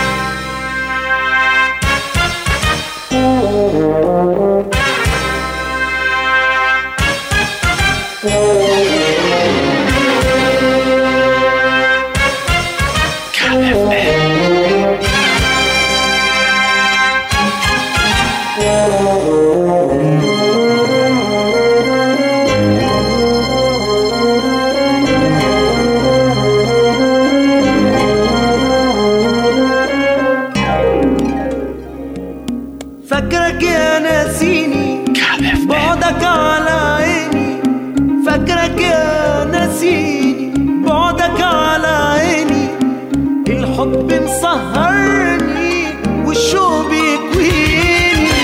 فكرك يا ناسيني بعدك على عيني، فكرك يا ناسيني بعدك على عيني، الحب مسهرني والشوق بيكويني.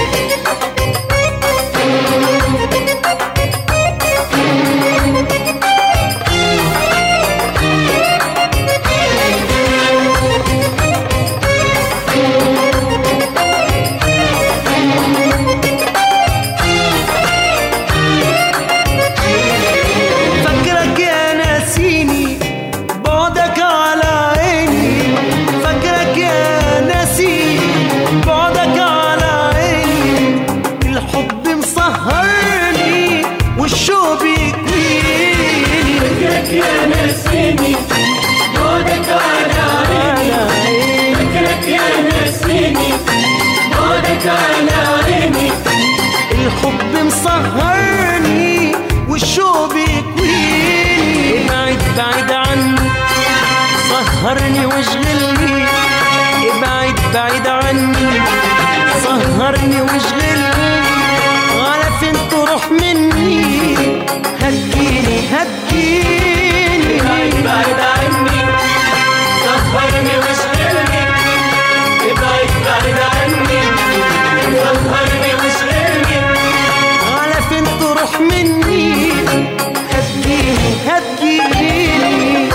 الحب مسهرني والشوق بيكويني. ابعد بعيد عني سهرني واشغلني، ابعد بعيد عني سهرني واشغلني، على فين تروح مني هتجيني هتجيني. ابعد بعيد عني سهرني واشغلني، ابعد بعيد عني سهرني واشغلني، على فين تروح مني هتجيني هتجيني.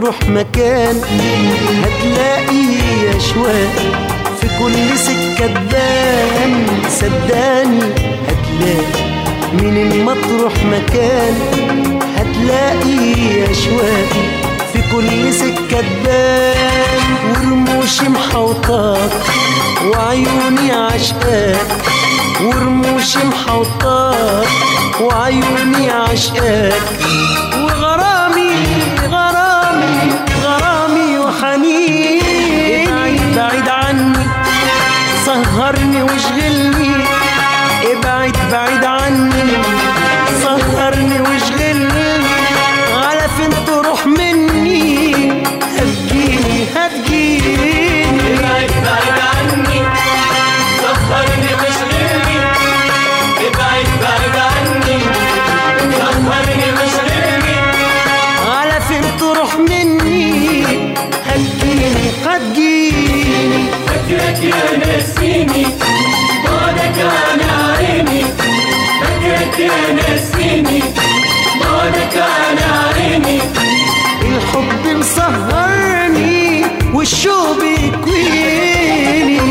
تروح مكان هتلاقي أشواق في كل سكة تبان. صدقني هتلاقي من ما تروح مكان هتلاقي أشواق في كل سكة تبان. ورموشي محوطاك وعيوني عشقاك، ورموشي محوطاك وعيوني عشقاك، وغرامي غرامي غرامي وحنين. ابعد بعيد عني سهرني واشغلني، ابعد بعيد عني سهرني واشغلني، على فين تروح مني هتجيني هتجيني. ابعد بعيد عني سهرني واشغلني، ابعد بعيد عني سهرني واشغلني، على فين تروح مني هتجيني هتجيني. فكرك يا ناسيني بعدك عن عيني، فكرك يا ناسيني بعدك عن عيني. الحب مسهرني والشوق بيكويني.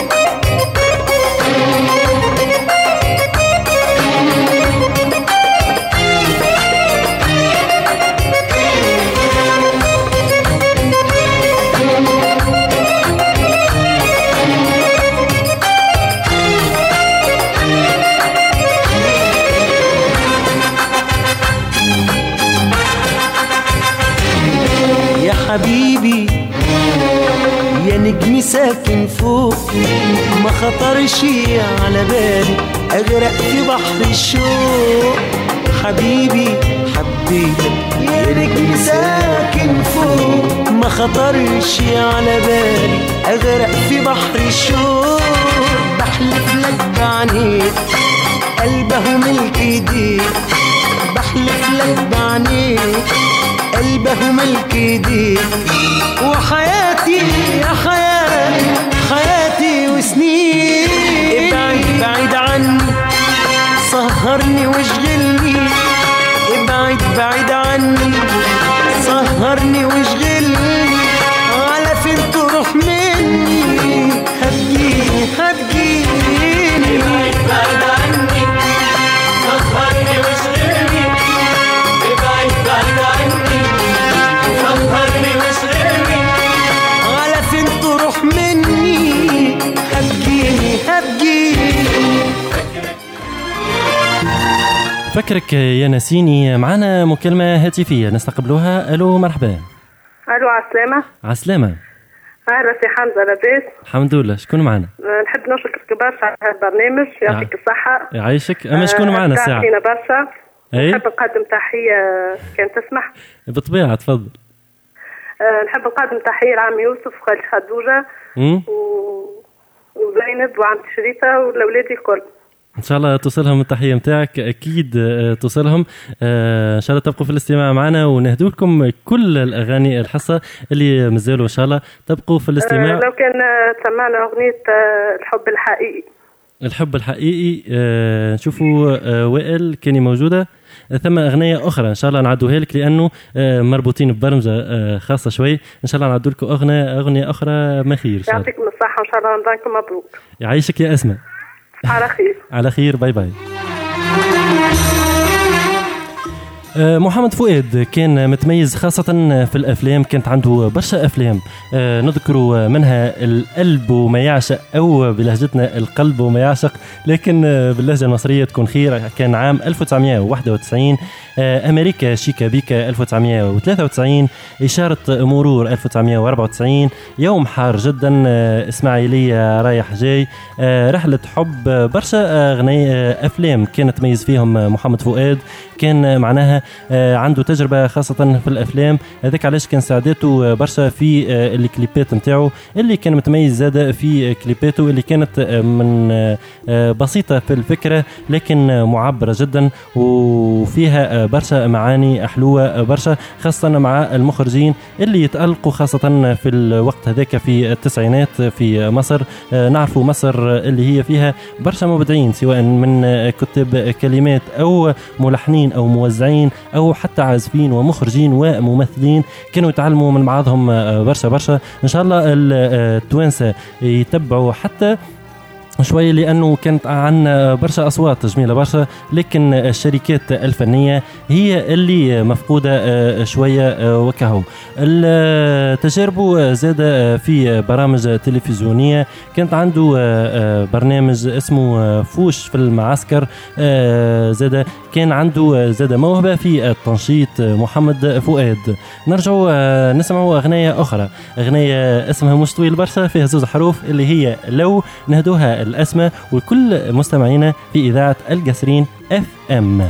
يا حبيبي يا نجمي ساكن فوق، ما خطرش على بالي اغرق في بحر الشوق. حبيبي حبيتك يا نجمي ساكن فوق، ما خطرش على بالي اغرق في بحر الشوق. بحلف لك بعينيك قلبه ملك ايديك، بحلف لك بعينيك قلبه ملك ايديك. وحياتي يا حياتي حياتي وسنين. ابعد بعيد عني سهرني واشغلني، ابعد بعيد عني سهرني واشغلني، على فين تروح مني هتجيني هتجيني. ابعد بعيد عني سهرني واشغلني، ابعد بعيد عني سهرني واشغلني، على فين تروح مني هتجيني هتجيني. فكرك يا ناسيني. معنا مكالمة هاتفية نستقبلها. ألو مرحبا. الو عالسلامة. عالسلامة. اهلا سي حمزة لاباس؟ الحمد لله. شكون معنا؟ نحب نشكرك برشا على هذا البرنامج، يعطيك الصحة. يعيشك. أما شكون معنا الساعة؟ تعطينا برشا. أي؟ نحب نقدم تحية كان تسمح. بالطبيعة تفضل. نحب نقدم تحية لعم يوسف وخالد خدوجة وزينب وعم شريفة والأولاد الكل. إن شاء الله توصلهم التحية متاعك. أكيد توصلهم. إن شاء الله تبقوا في الاستماع معنا ونهدو لكم كل الأغاني الحصة اللي مازالوا. إن شاء الله تبقوا في الاستماع. لو كان سمعنا أغنية الحب الحقيقي. الحب الحقيقي. نشوفوا وائل كاني موجودة. ثم أغنية أخرى إن شاء الله نعدوها لك لأنه مربوطين ببرمجة خاصة شوي. إن شاء الله نعدو لكم أغنية أخرى ما خير. يعطيكم الصحة وإن شاء الله رمضانكم مبروك. يعيشك يا أسماء. على خير. على خير. باي باي. محمد فؤاد كان متميز خاصة في الأفلام. كانت عنده برشا أفلام نذكر منها القلب وما يعشق، أو بلهجتنا القلب وما يعشق، لكن باللهجة المصرية تكون خير. كان عام 1991. أمريكا شيكا بيكا 1993. إشارة مرور 1994. يوم حار جدا. إسماعيلية رايح جاي. رحلة حب. برشا أفلام كانت تميز فيهم محمد فؤاد. كان معناها عنده تجربة خاصة في الأفلام. هذاك علاش كان سعادته برشا في الكليبات متاعه اللي كان متميز زادة في كليباته اللي كانت من بسيطة في الفكرة لكن معبرة جدا وفيها برشا معاني حلوة برشا، خاصة مع المخرجين اللي يتألقوا خاصة في الوقت هذاك في التسعينات في مصر. نعرفوا مصر اللي هي فيها برشا مبدعين سواء من كتب كلمات أو ملحنين أو موزعين مغنيين أو حتى عازفين ومخرجين وممثلين كانوا يتعلموا من بعضهم برشا. إن شاء الله التوانسة يتبعوا حتى شوي، لأنه كانت عنا برشا أصوات جميلة برشا، لكن الشركات الفنية هي اللي مفقودة شوية وكهو. التجارب زاد في برامج تلفزيونية، كانت عنده برنامج اسمه فوش في المعسكر، زاد كان عنده زاد موهبة في التنشيط محمد فؤاد. نرجعوا نسمعوا أغنية أخرى، أغنية اسمها مش طويل برشا، فيها زوز حروف اللي هي لو، نهدوها الأسماء وكل مستمعينا في إذاعة الجسرين FM.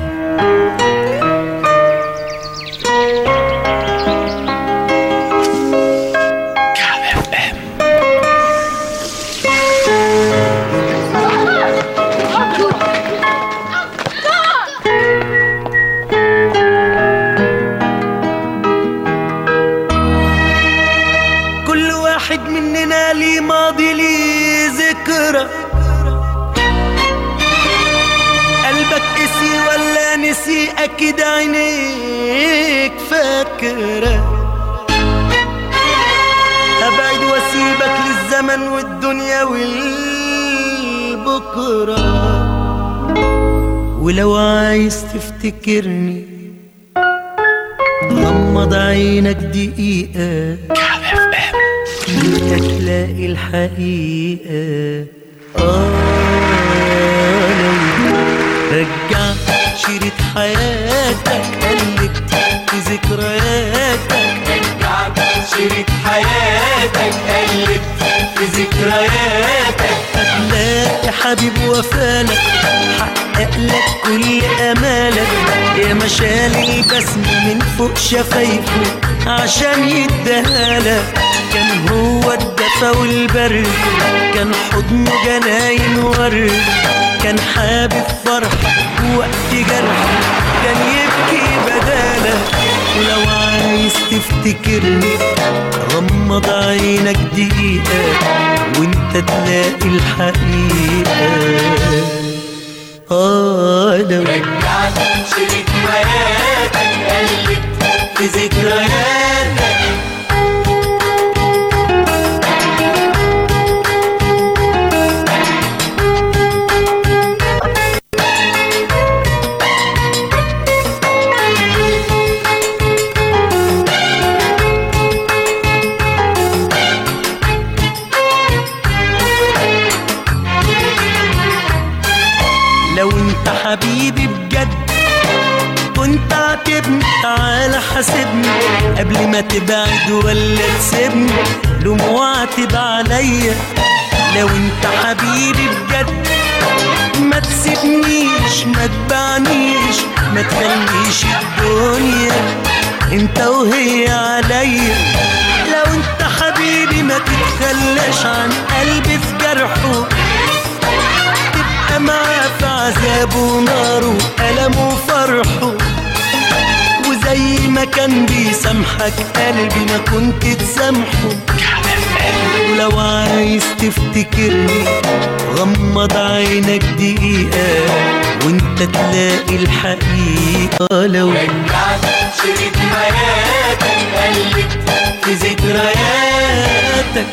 كل واحد مننا لي ماضي لي ذكرى، قلبك قسي ولا نسي؟ أكيد عينيك فاكرة. أبعد واسيبك للزمن والدنيا والبكرة، ولو عايز تفتكرني غمض عينك دقيقة تلاقي الحقيقة. رجع شريط حياتك، قلبت في ذكرياتك. رجع شريط حياتك، قلبت في ذكرياتك. هتلاقي حبيب وفالك، حقق لك كل امالك. يا مشال البسم من فوق شفايفه عشان يديهالك. كان هو الدفا والبرد، كان حضنه جناين ورد. كان حابب فرح وقت جرح، كان يبكي بدالك. ولو عايز تفتكرني غمض عينك دقيقة وانت تلاقي الحقيقة. لو رجعت شريط حياتك، قلبت في ذكرياتك. لو انت حبيبي بجد كنت عاتبني، تعالى حاسبني قبل ما تبعد ولا تسيبني. لوم واعتب عليا. لو انت حبيبي بجد ما تسيبنيش، ما تبعنيش، ما تخليش الدنيا انت وهي عليا. لو انت حبيبي ما تتخلاش عن قلبي في جرحه، معاه في عذابه وناره ألمه وفرحه. وزي ما كان بيسامحك قلبي ما كنت تسامحه. ولو عايز تفتكرني غمض عينك دقيقة وانت تلاقي الحقيقة. لو رجعت شريط حياتك، قلبت في ذكرياتك.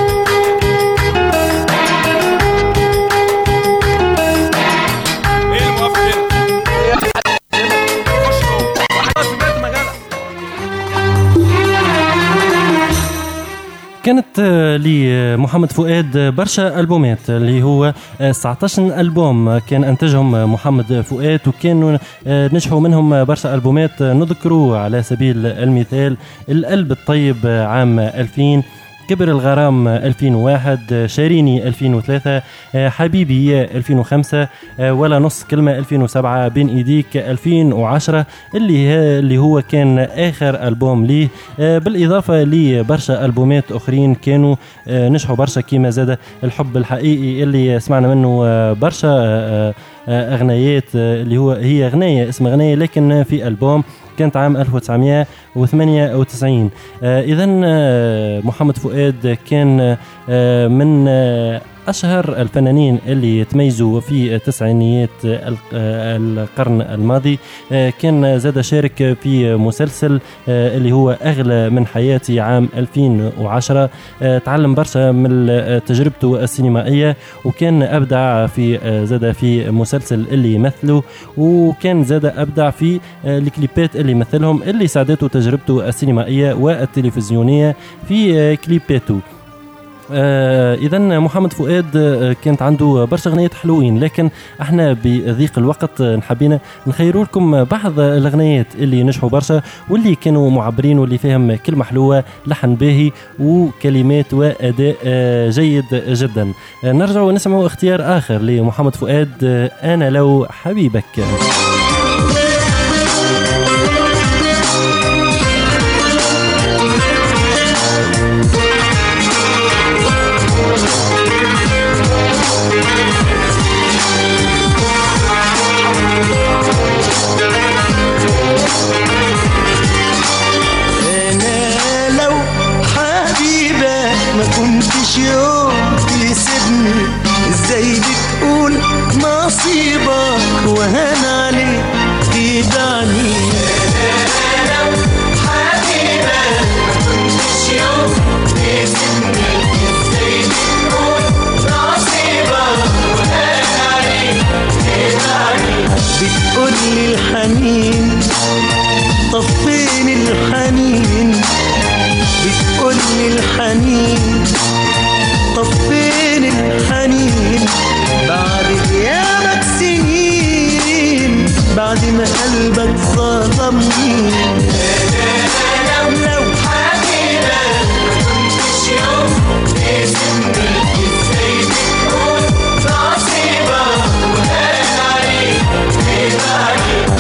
كانت لمحمد فؤاد برشا ألبومات، اللي هو 19 ألبوم كان أنتجهم محمد فؤاد، وكانوا نجحوا منهم برشا ألبومات. نذكروا على سبيل المثال القلب الطيب عام 2000، كبر الغرام 2001، شاريني 2003، حبيبي 2005، ولا نص كلمة 2007، بين ايديك 2010 اللي هو كان اخر ألبوم ليه، بالاضافة لبرشا ألبومات اخرين كانوا نجحوا برشا، كيما زاد الحب الحقيقي اللي سمعنا منه برشا اغنيات، اللي هي اغنية اسم اغنية لكن في ألبوم كانت عام 1998. إذن محمد فؤاد كان من أشهر الفنانين اللي تميزوا في التسعينيات القرن الماضي. كان زاد شارك في مسلسل اللي هو أغلى من حياتي عام 2010. تعلم برشا من تجربته السينمائية، وكان أبدع في زاد في مسلسل اللي يمثله، وكان زاد أبدع في الكليبات اللي يمثلهم اللي ساعدته تجربته السينمائية والتلفزيونية في كليباته. إذا محمد فؤاد كانت عنده برشا أغنيات حلوين، لكن احنا بضيق الوقت نحبينا نخيروا لكم بعض الأغنيات اللي نجحوا برشا واللي كانوا معبرين واللي فيهم كلمة حلوة، لحن باهي وكلمات وأداء جيد جدا. نرجع ونسمع اختيار آخر لمحمد فؤاد، أنا لو حبيبك. يوم تسيبني ازاي بتقول نصيبك وهان عليك تدعني. لو حبيبك ما كنتش يوم تسيبني ازاي بتقول نصيبك وهان عليك تدعني. بتقولي الحنين طب فين الحنين، بتقولي الحنين طب فين الحنين، بعد غيابك سنين بعد ما قلبك ظلمني. لو حبيبك ما كنتش يوم تسيبني ازاي بتقول نصيبك وهان عليك تدعني.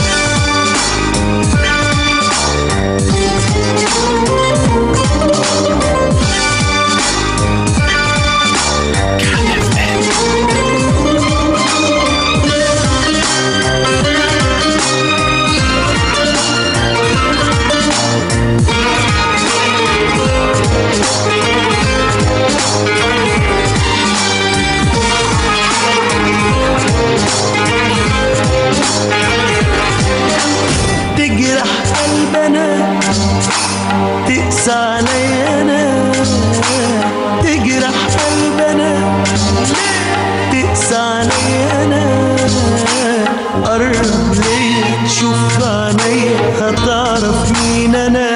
تجرح قلبنا تقسى عليا انا، تجرح قلبنا تقسى عليا انا. قرب ليه شوف عينيا هتعرف مين انا.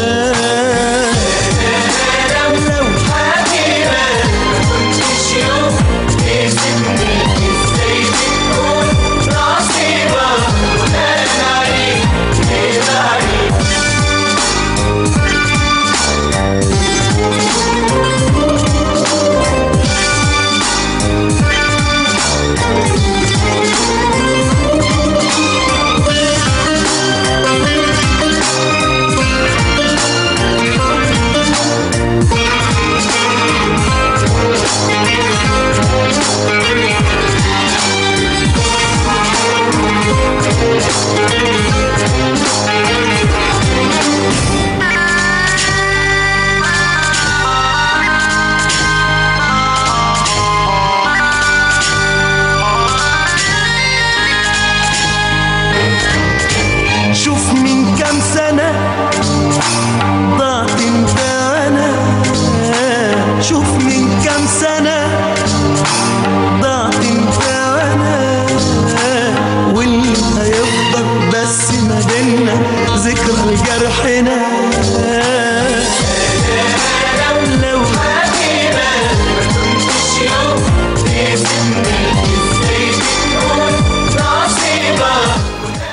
لو حبيبك ما كنتش يوم تسيبني ازاي بتقول نصيبك وهان عليك تدعني. شوف من كام سنة ضعت انت وانا، شوف من كام سنة ضعت انت وانا، واللي هيفضل بس ما بينا ذكرى لجرحنا. لو حبيبك ما كنتش يوم تسيبني ازاي بتقول نصيبك.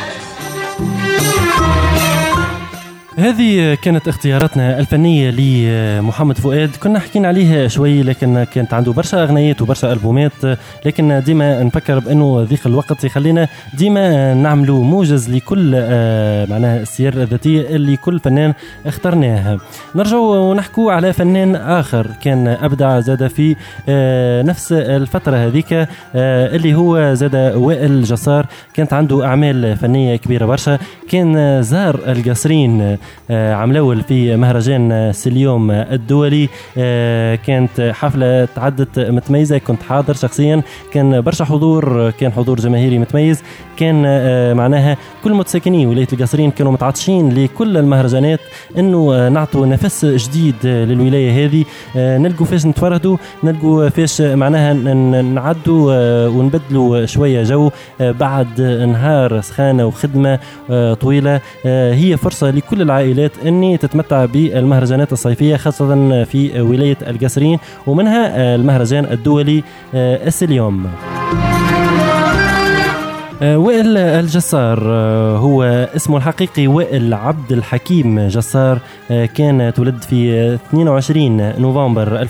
هذه كانت اختياراتنا الفنية لمحمد فؤاد. كنا حكينا عليه شوي، لكن كانت عنده برشا أغنيات وبرشا ألبومات، لكن ديما نفكر بأنه ضيق الوقت يخلينا ديما نعملوا موجز لكل معناها السير الذاتية اللي كل فنان اخترناها. نرجع ونحكوا على فنان آخر كان أبدع زاد في نفس الفترة هذيك، اللي هو زاد وائل جسار. كانت عنده أعمال فنية كبيرة برشا، كان زار القصرين عملول في مهرجان سيليوم الدولي. كانت حفلة تعدت متميزة، كنت حاضر شخصيا، كان برشا حضور، كان حضور جماهيري متميز. كان معناها كل متساكني ولاية القصرين كانوا متعطشين لكل المهرجانات انه نعطوا نفس جديد للولاية هذه، نلقوا فاش نتفرهدوا، نلقوا فاش معناها نعدوا ونبدلوا شوية جو بعد نهار سخانة وخدمة طويلة. هي فرصة لكل العائلات أني تتمتع بالمهرجانات الصيفية خاصة في ولاية القصرين، ومنها المهرجان الدولي السيليوم. وائل الجسار هو اسمه الحقيقي وائل عبد الحكيم جسار. كان تولد في 22 نوفمبر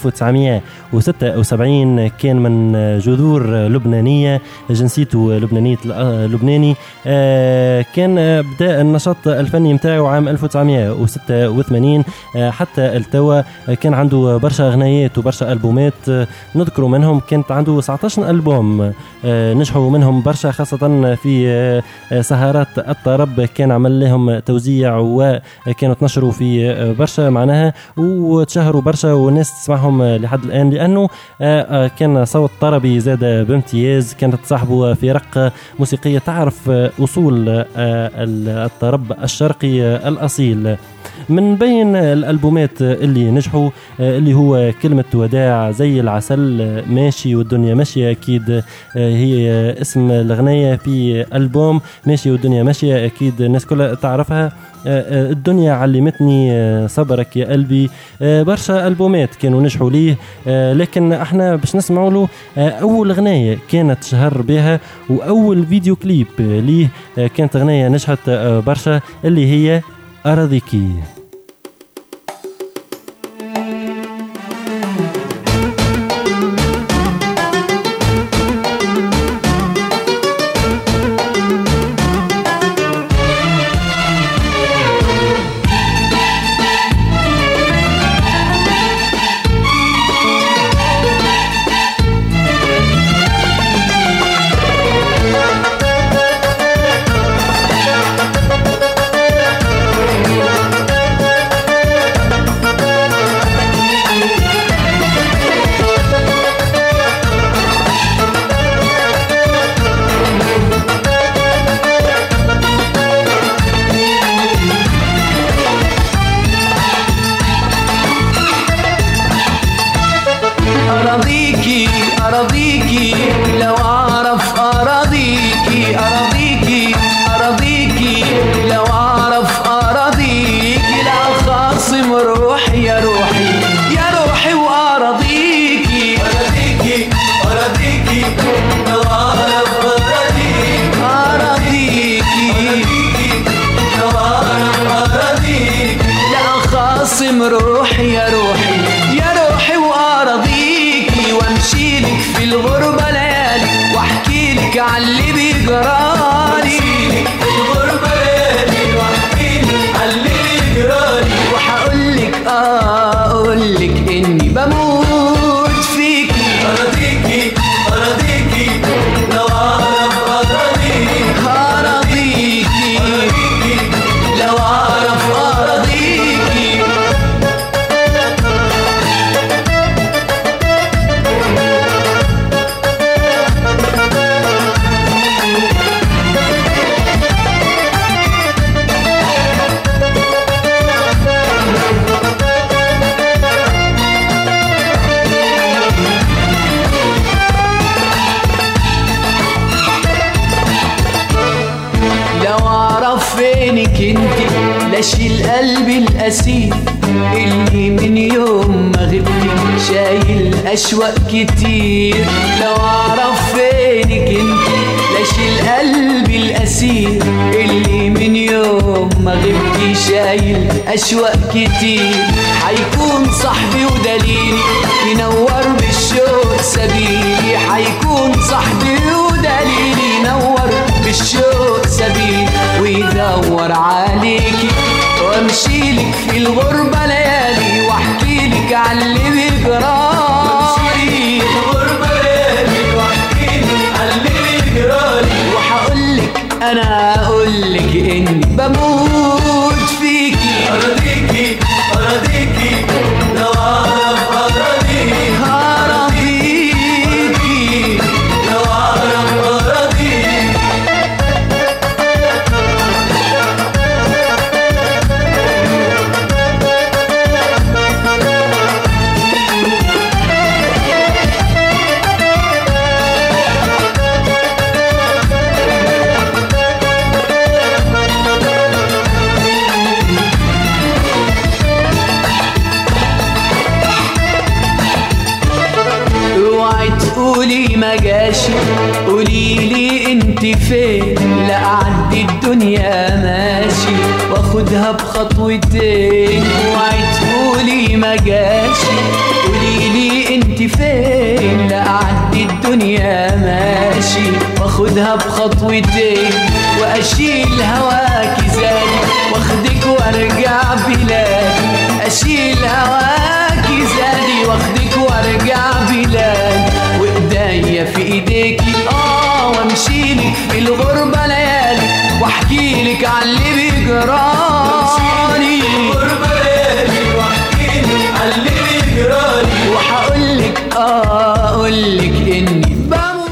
1976. كان من جذور لبنانية، جنسيته لبناني. كان بدأ النشاط الفني متاعه عام 1986 حتى التوا. كان عنده برشا أغنيات وبرشا ألبومات، نذكر منهم كانت عنده 19 ألبوم نجحوا منهم برشا، خاصة في سهرات الطرب كان عمل لهم توزيع وكانوا تنشروا في برشا معناها وتشهروا برشا والناس تسمعهم لحد الآن، لأنه كان صوت طربي زاد بامتياز. كانت تصاحبه فرق موسيقية تعرف أصول الطرب الشرقي الأصيل. من بين الألبومات اللي نجحوا اللي هو كلمة وداع، زي العسل، ماشي والدنيا ماشية، أكيد هي اسم الأغنية في ألبوم ماشي والدنيا ماشية، أكيد الناس كلها تعرفها. الدنيا علمتني، صبرك يا قلبي، برشا ألبومات كانوا نجحوا ليه. لكن احنا باش نسمعوا له أول أغنية كانت شهر بها وأول فيديو كليب ليه كانت أغنية نجحت برشا اللي هي أراضيكي. أراضيكي لو أعرف أراضيكي، أراضيكي لو أعرف أراضيكي، لا خاصم روحي يا روحي يا روحي وأراضيكي. أراضيكي لو أعرف أراضيكي، لو أعرف أراضيكي، لا خاصم روحي يا روحي يا روحي وأراضيكي، وامشيلك في الغربة ليالي واحكيلك عاللي بيجرالي، في الغربة ليالي واحكيلك عاللي بيجرالي، وحقولك أقولك إني بموت فيكي. أراضيكي لو أعرف أراضيكي، لو أعرف أراضيكي. فينك انت لاشي القلب القسيم اللي من يوم ما غبتي شايل اشواق كتير. لو اعرف فينك انت لاشي القلب القسيم اللي من يوم ما غبتي شايل اشواق كتير، حيكون صاحبي ودليلي ينور بالشوق سبيلي، حيكون صاحبي ودليلي ينور بالشوق سبيلي، ويدور عليكي وامشيلك في الغربة ليالي واحكيلك عاللي بيجرالي، الغربة ليالي واحكيلك عاللي بيجرالي، وحقولك انا اقولك اني بموت فيكي. قوليلي انت فين لا اعدي الدنيا ماشي واخدها بخطوتين اوعي تقولي ما جاشي قوليلي انت فين لا اعدي الدنيا ماشي واخدها بخطوتين واشيل هواكي زادي واخدك وارجع بلادي اشيل هواكي زادي واخدك وارجع بلادي وايديا في ايديكي وامشيلك في الغربة ليالي واحكيلك عن اللي بيجرالي الغربة ليالي واحكيلك عن اللي بيجرالي وهقولك اقولك اني بموت.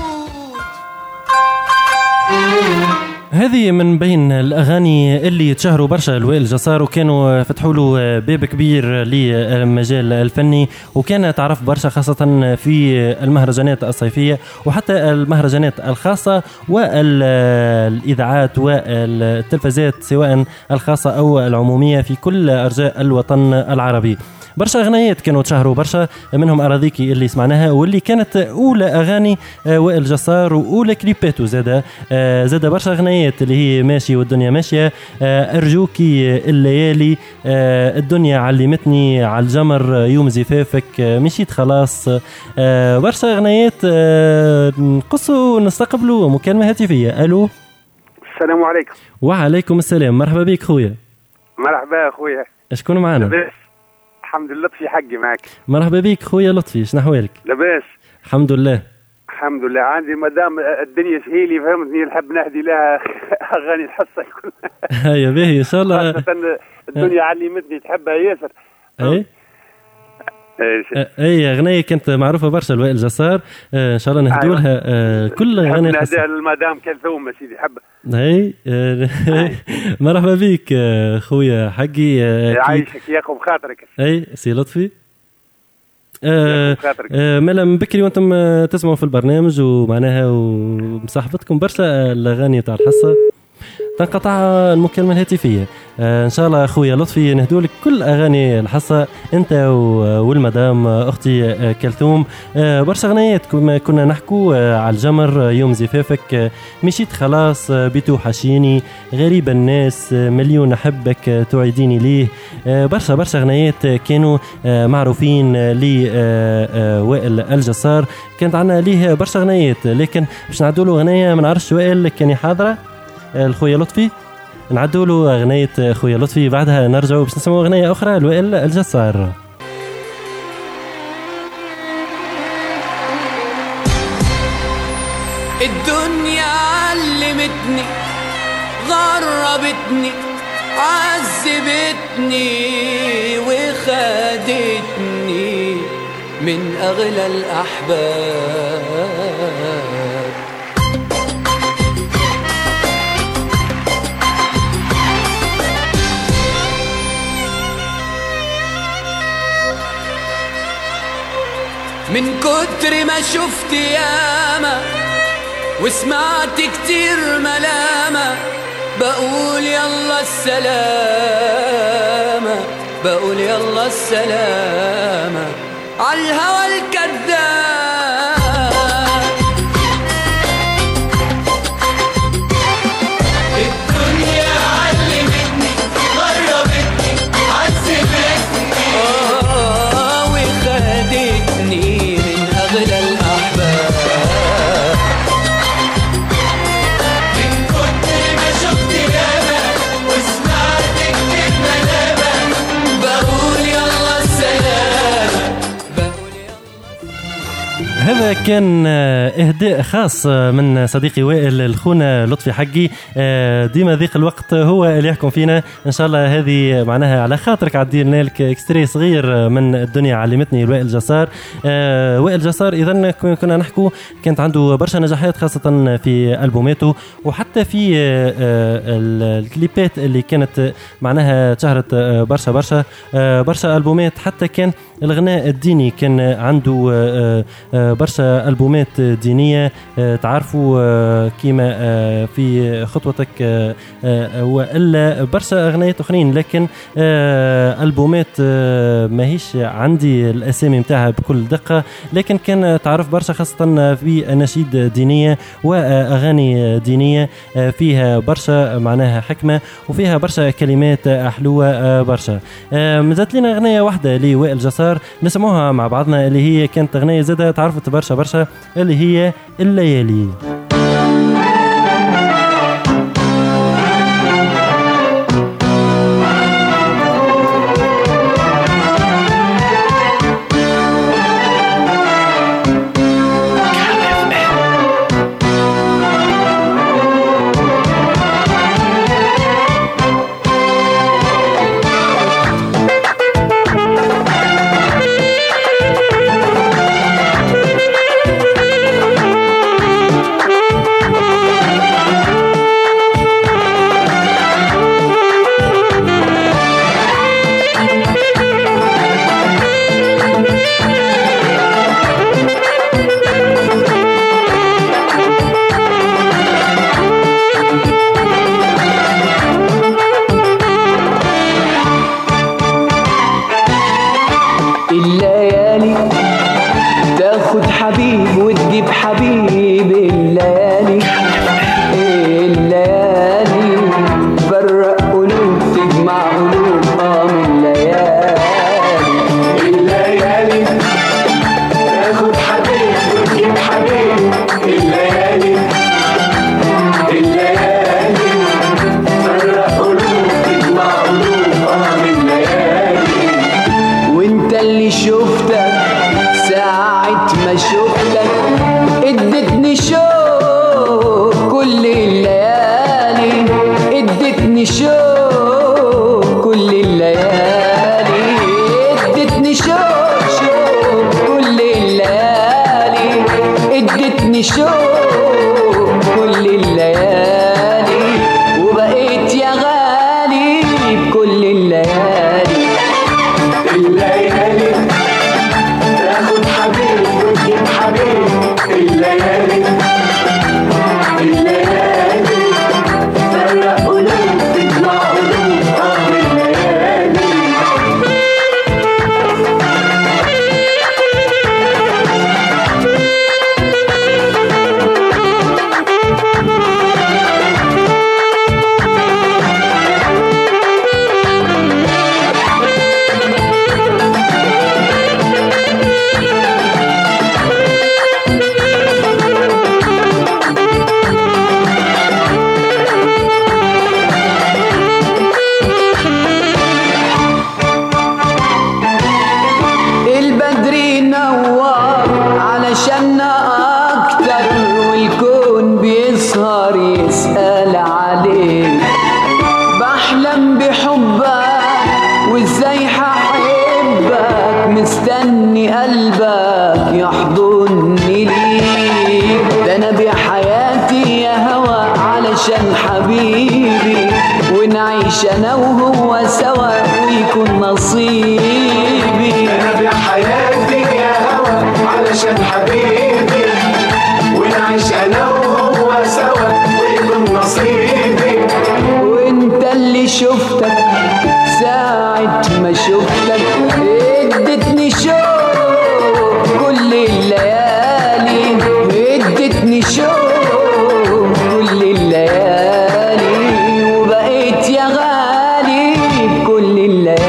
هذه من بين الأغاني اللي تشهروا برشا الوائل الجسار وكانوا فتحوا له باب كبير للمجال الفني وكان تعرف برشا خاصة في المهرجانات الصيفية وحتى المهرجانات الخاصة والإذاعات والتلفزيات سواء الخاصة أو العمومية في كل أرجاء الوطن العربي. برشا أغنيات كانوا تشهروا برشا منهم أراضيكي اللي سمعناها واللي كانت أولى أغاني وائل الجسار وأولى كليباته زاد برشا أغنيات اللي هي ماشي والدنيا ماشية أرجوكي الليالي الدنيا علمتني على الجمر يوم زفافك مشيت خلاص برشا أغنيات نقصوا نستقبلوا مكالمة هاتفية. ألو السلام عليكم. وعليكم السلام. مرحبا بك خويا. مرحبا خويا. اشكون معنا؟ لاباس الحمد لله. لطفي حقي معك. مرحبا بك خويا لطفي. شنو احوالك؟ لاباس الحمد لله. الحمد لله. عندي مدام الدنيا سهيلي فهمتني نحب نهدي لها اغاني الحصه كلها. هيا باهي ان شاء الله. خاصه الدنيا علمتني تحبها ياسر. اي اغنيه كانت معروفه برشا الوائل الجسار ان شاء الله نهدوا لها كل اغاني الحصه. نهديها للمدام كلثوم سيدي حبه. اي مرحبا بك خويا حقي. يعيشك يا اخو بخاطرك. اي سي لطفي. مالا من بكري وانتم تسمعوا في البرنامج ومعناها ومصاحبتكم برشا الاغاني تاع الحصه تنقطع المكالمة الهاتفية. إن شاء الله أخويا لطفي نهدولك كل أغاني الحصة أنت والمدام أختي كلثوم. برشا أغنيات كنا نحكوا على الجمر يوم زفافك مشيت خلاص بيتو حشيني غريب الناس مليون أحبك تعيديني ليه. برشا أغنيات كانوا معروفين لوائل الجسار. كانت عنا ليه برشا أغنيات لكن باش نعدولوا أغنية من عرش وائل كان حاضرة الخويا لطفي نعدوا له أغنية خويا لطفي بعدها نرجعوا باش نسمعوا أغنية أخرى لوائل الجسار. الدنيا علمتني غربتني عذبتني وخدتني من أغلى الأحباب. من كتر ما شفت ياما وسمعت كتير ملامة بقول يلا السلامة بقول يلا السلامة عالهوى الكذاب. الدنيا علمتني غربتني عذبتني وخدتني من أغلى الأحباب. من كتر ما شفت ياما وسمعت كتير ملامة بقول يلا السلامة بقول يلا. هذا كان إهداء خاص من صديقي وائل الخونة لطفي حقي. ديما ذيق الوقت هو اللي يحكم فينا. إن شاء الله هذه معناها على خاطرك عدينا لك اكستري صغير من الدنيا علمتني وائل الجسار. وائل الجسار إذن كنا نحكوا كانت عنده برشا نجاحات خاصة في ألبوماته وحتى في الكليبات اللي كانت معناها شهرت برشا ألبومات. حتى كان الغناء الديني كان عنده برشا ألبومات دينية تعرفوا كيما في خطوتك وإلا برشا أغنيات أخرين، لكن ألبومات ماهيش عندي الأسامي متاعها بكل دقة، لكن كان تعرف برشا خاصة في أناشيد دينية وأغاني دينية فيها برشا معناها حكمة وفيها برشا كلمات حلوة برشا. مازالت لنا أغنية واحدة لوائل جسار نسموها مع بعضنا اللي هي كانت أغنية زادة تعرفت برشا اللي هي الليالي.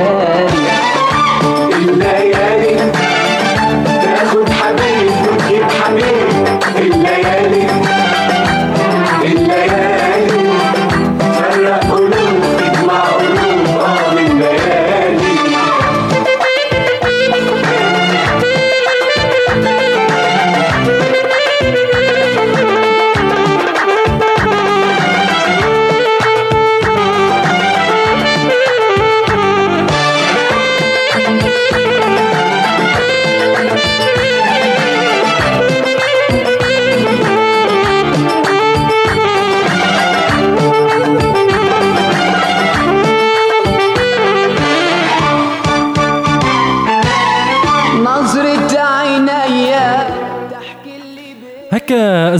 الليالي تاخد حبيب وتجيب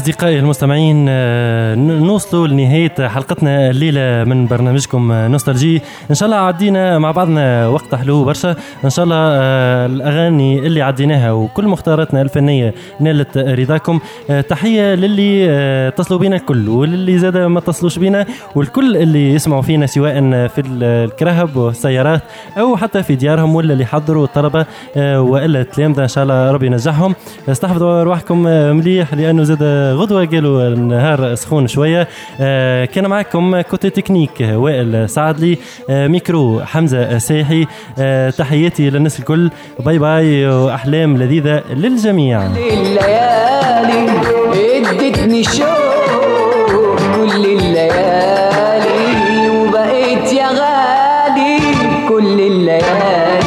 أصدقائي المستمعين نوصلوا لنهاية حلقتنا الليلة من برنامجكم نوستالجي. إن شاء الله عدينا مع بعضنا وقت حلو برشا. إن شاء الله الأغاني اللي عديناها وكل مختاراتنا الفنية نالت رضاكم. تحية للي اتصلوا بينا الكل وللي زاد ما اتصلوش بينا والكل اللي يسمعوا فينا سواء في الكراهب والسيارات أو حتى في ديارهم ولا اللي حضروا الطلبة وإلا التلامذة. إن شاء الله ربي ينجحهم. استحفظوا أرواحكم مليح لأنه زاد غدوة قالوا النهار سخون شوية. كان معكم كوتي تكنيك وائل سعدلي، ميكرو حمزة ساحي. تحياتي للناس الكل، باي باي وأحلام لذيذة للجميع. الليالي ادتني شوق كل الليالي وبقيت يا غالي كل الليالي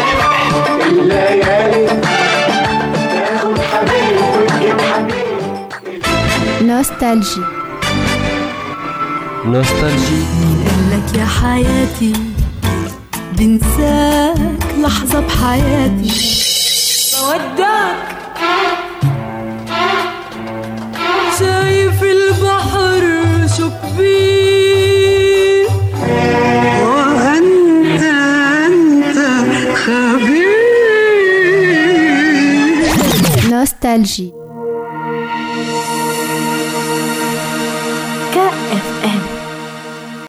تاخد حبيبي وتجيب حبيبي. نوستالجي مين قالك يا حياتي بنساك لحظة بحياتي بودعك شايف البحر شو كبير وانت خبير. نوستالجي.